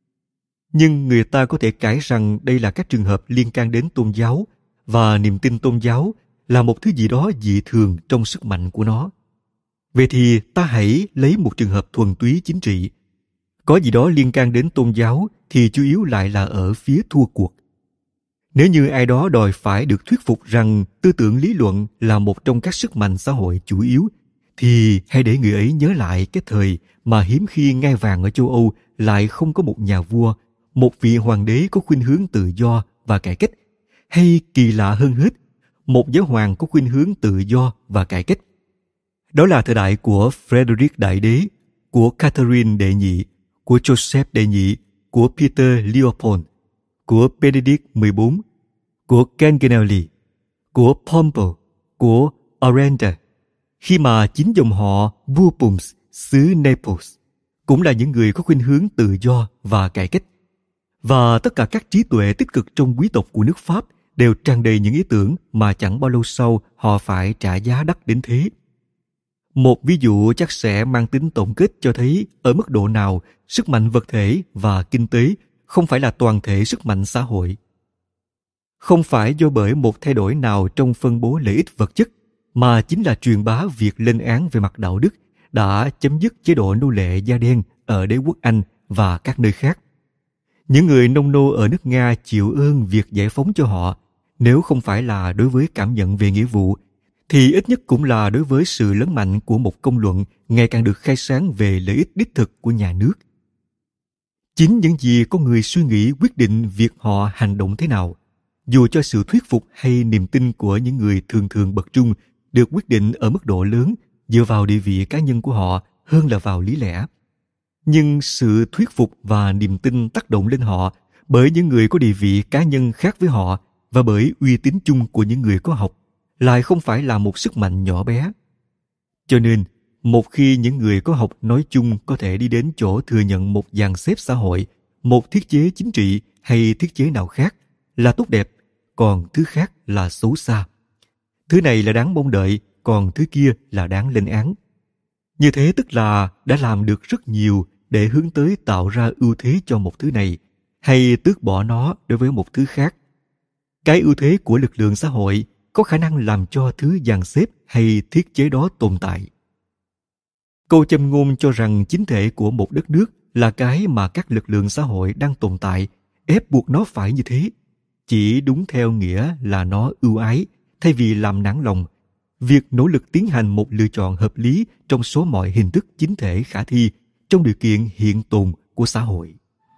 Nhưng người ta có thể cãi rằng đây là các trường hợp liên can đến tôn giáo, và niềm tin tôn giáo là một thứ gì đó dị thường trong sức mạnh của nó. Vậy thì ta hãy lấy một trường hợp thuần túy chính trị. Có gì đó liên can đến tôn giáo thì chủ yếu lại là ở phía thua cuộc. Nếu như ai đó đòi phải được thuyết phục rằng tư tưởng lý luận là một trong các sức mạnh xã hội chủ yếu, thì hãy để người ấy nhớ lại cái thời mà hiếm khi ngai vàng ở châu Âu lại không có một nhà vua, một vị hoàng đế có khuynh hướng tự do và cải cách, hay kỳ lạ hơn hết, một giáo hoàng có khuynh hướng tự do và cải cách. Đó là thời đại của Frederick Đại Đế, của Catherine Đệ Nhị, của Joseph Đệ Nhị, của Peter Leopold, của Benedict XIV, của Ganganelli, của Pompey, của Aranda, khi mà chính dòng họ Bourbons xứ Naples cũng là những người có khuynh hướng tự do và cải cách. Và tất cả các trí tuệ tích cực trong quý tộc của nước Pháp đều tràn đầy những ý tưởng mà chẳng bao lâu sau họ phải trả giá đắt đến thế. Một ví dụ chắc sẽ mang tính tổng kết cho thấy ở mức độ nào sức mạnh vật thể và kinh tế không phải là toàn thể sức mạnh xã hội. Không phải do bởi một thay đổi nào trong phân bố lợi ích vật chất, mà chính là truyền bá việc lên án về mặt đạo đức đã chấm dứt chế độ nô lệ da đen ở đế quốc Anh và các nơi khác. Những người nông nô ở nước Nga chịu ơn việc giải phóng cho họ, nếu không phải là đối với cảm nhận về nghĩa vụ, thì ít nhất cũng là đối với sự lớn mạnh của một công luận ngày càng được khai sáng về lợi ích đích thực của nhà nước. Chính những gì con người suy nghĩ quyết định việc họ hành động thế nào, dù cho sự thuyết phục hay niềm tin của những người thường thường bậc trung được quyết định ở mức độ lớn dựa vào địa vị cá nhân của họ hơn là vào lý lẽ. Nhưng sự thuyết phục và niềm tin tác động lên họ bởi những người có địa vị cá nhân khác với họ và bởi uy tín chung của những người có học lại không phải là một sức mạnh nhỏ bé. Cho nên, một khi những người có học nói chung có thể đi đến chỗ thừa nhận một dàn xếp xã hội, một thiết chế chính trị hay thiết chế nào khác là tốt đẹp, còn thứ khác là xấu xa. Thứ này là đáng mong đợi còn thứ kia là đáng lên án. Như thế tức là đã làm được rất nhiều để hướng tới tạo ra ưu thế cho một thứ này, hay tước bỏ nó đối với một thứ khác. Cái ưu thế của lực lượng xã hội có khả năng làm cho thứ dàn xếp hay thiết chế đó tồn tại. Câu châm ngôn cho rằng chính thể của một đất nước là cái mà các lực lượng xã hội đang tồn tại, ép buộc nó phải như thế, chỉ đúng theo nghĩa là nó ưu ái thay vì làm nản lòng. Việc nỗ lực tiến hành một lựa chọn hợp lý trong số mọi hình thức chính thể khả thi trong điều kiện hiện tồn của xã hội.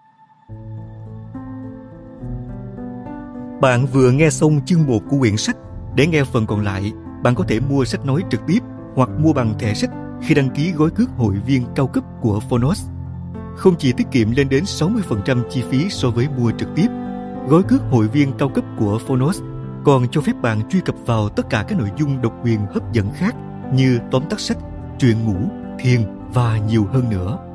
Bạn vừa nghe xong chương 1 của quyển sách. Để nghe phần còn lại, bạn có thể mua sách nói trực tiếp hoặc mua bằng thẻ sách khi đăng ký gói cước hội viên cao cấp của Phonos. Không chỉ tiết kiệm lên đến 60% chi phí so với mua trực tiếp, gói cước hội viên cao cấp của Phonos còn cho phép bạn truy cập vào tất cả các nội dung độc quyền hấp dẫn khác như tóm tắt sách, truyện ngủ, thiền và nhiều hơn nữa.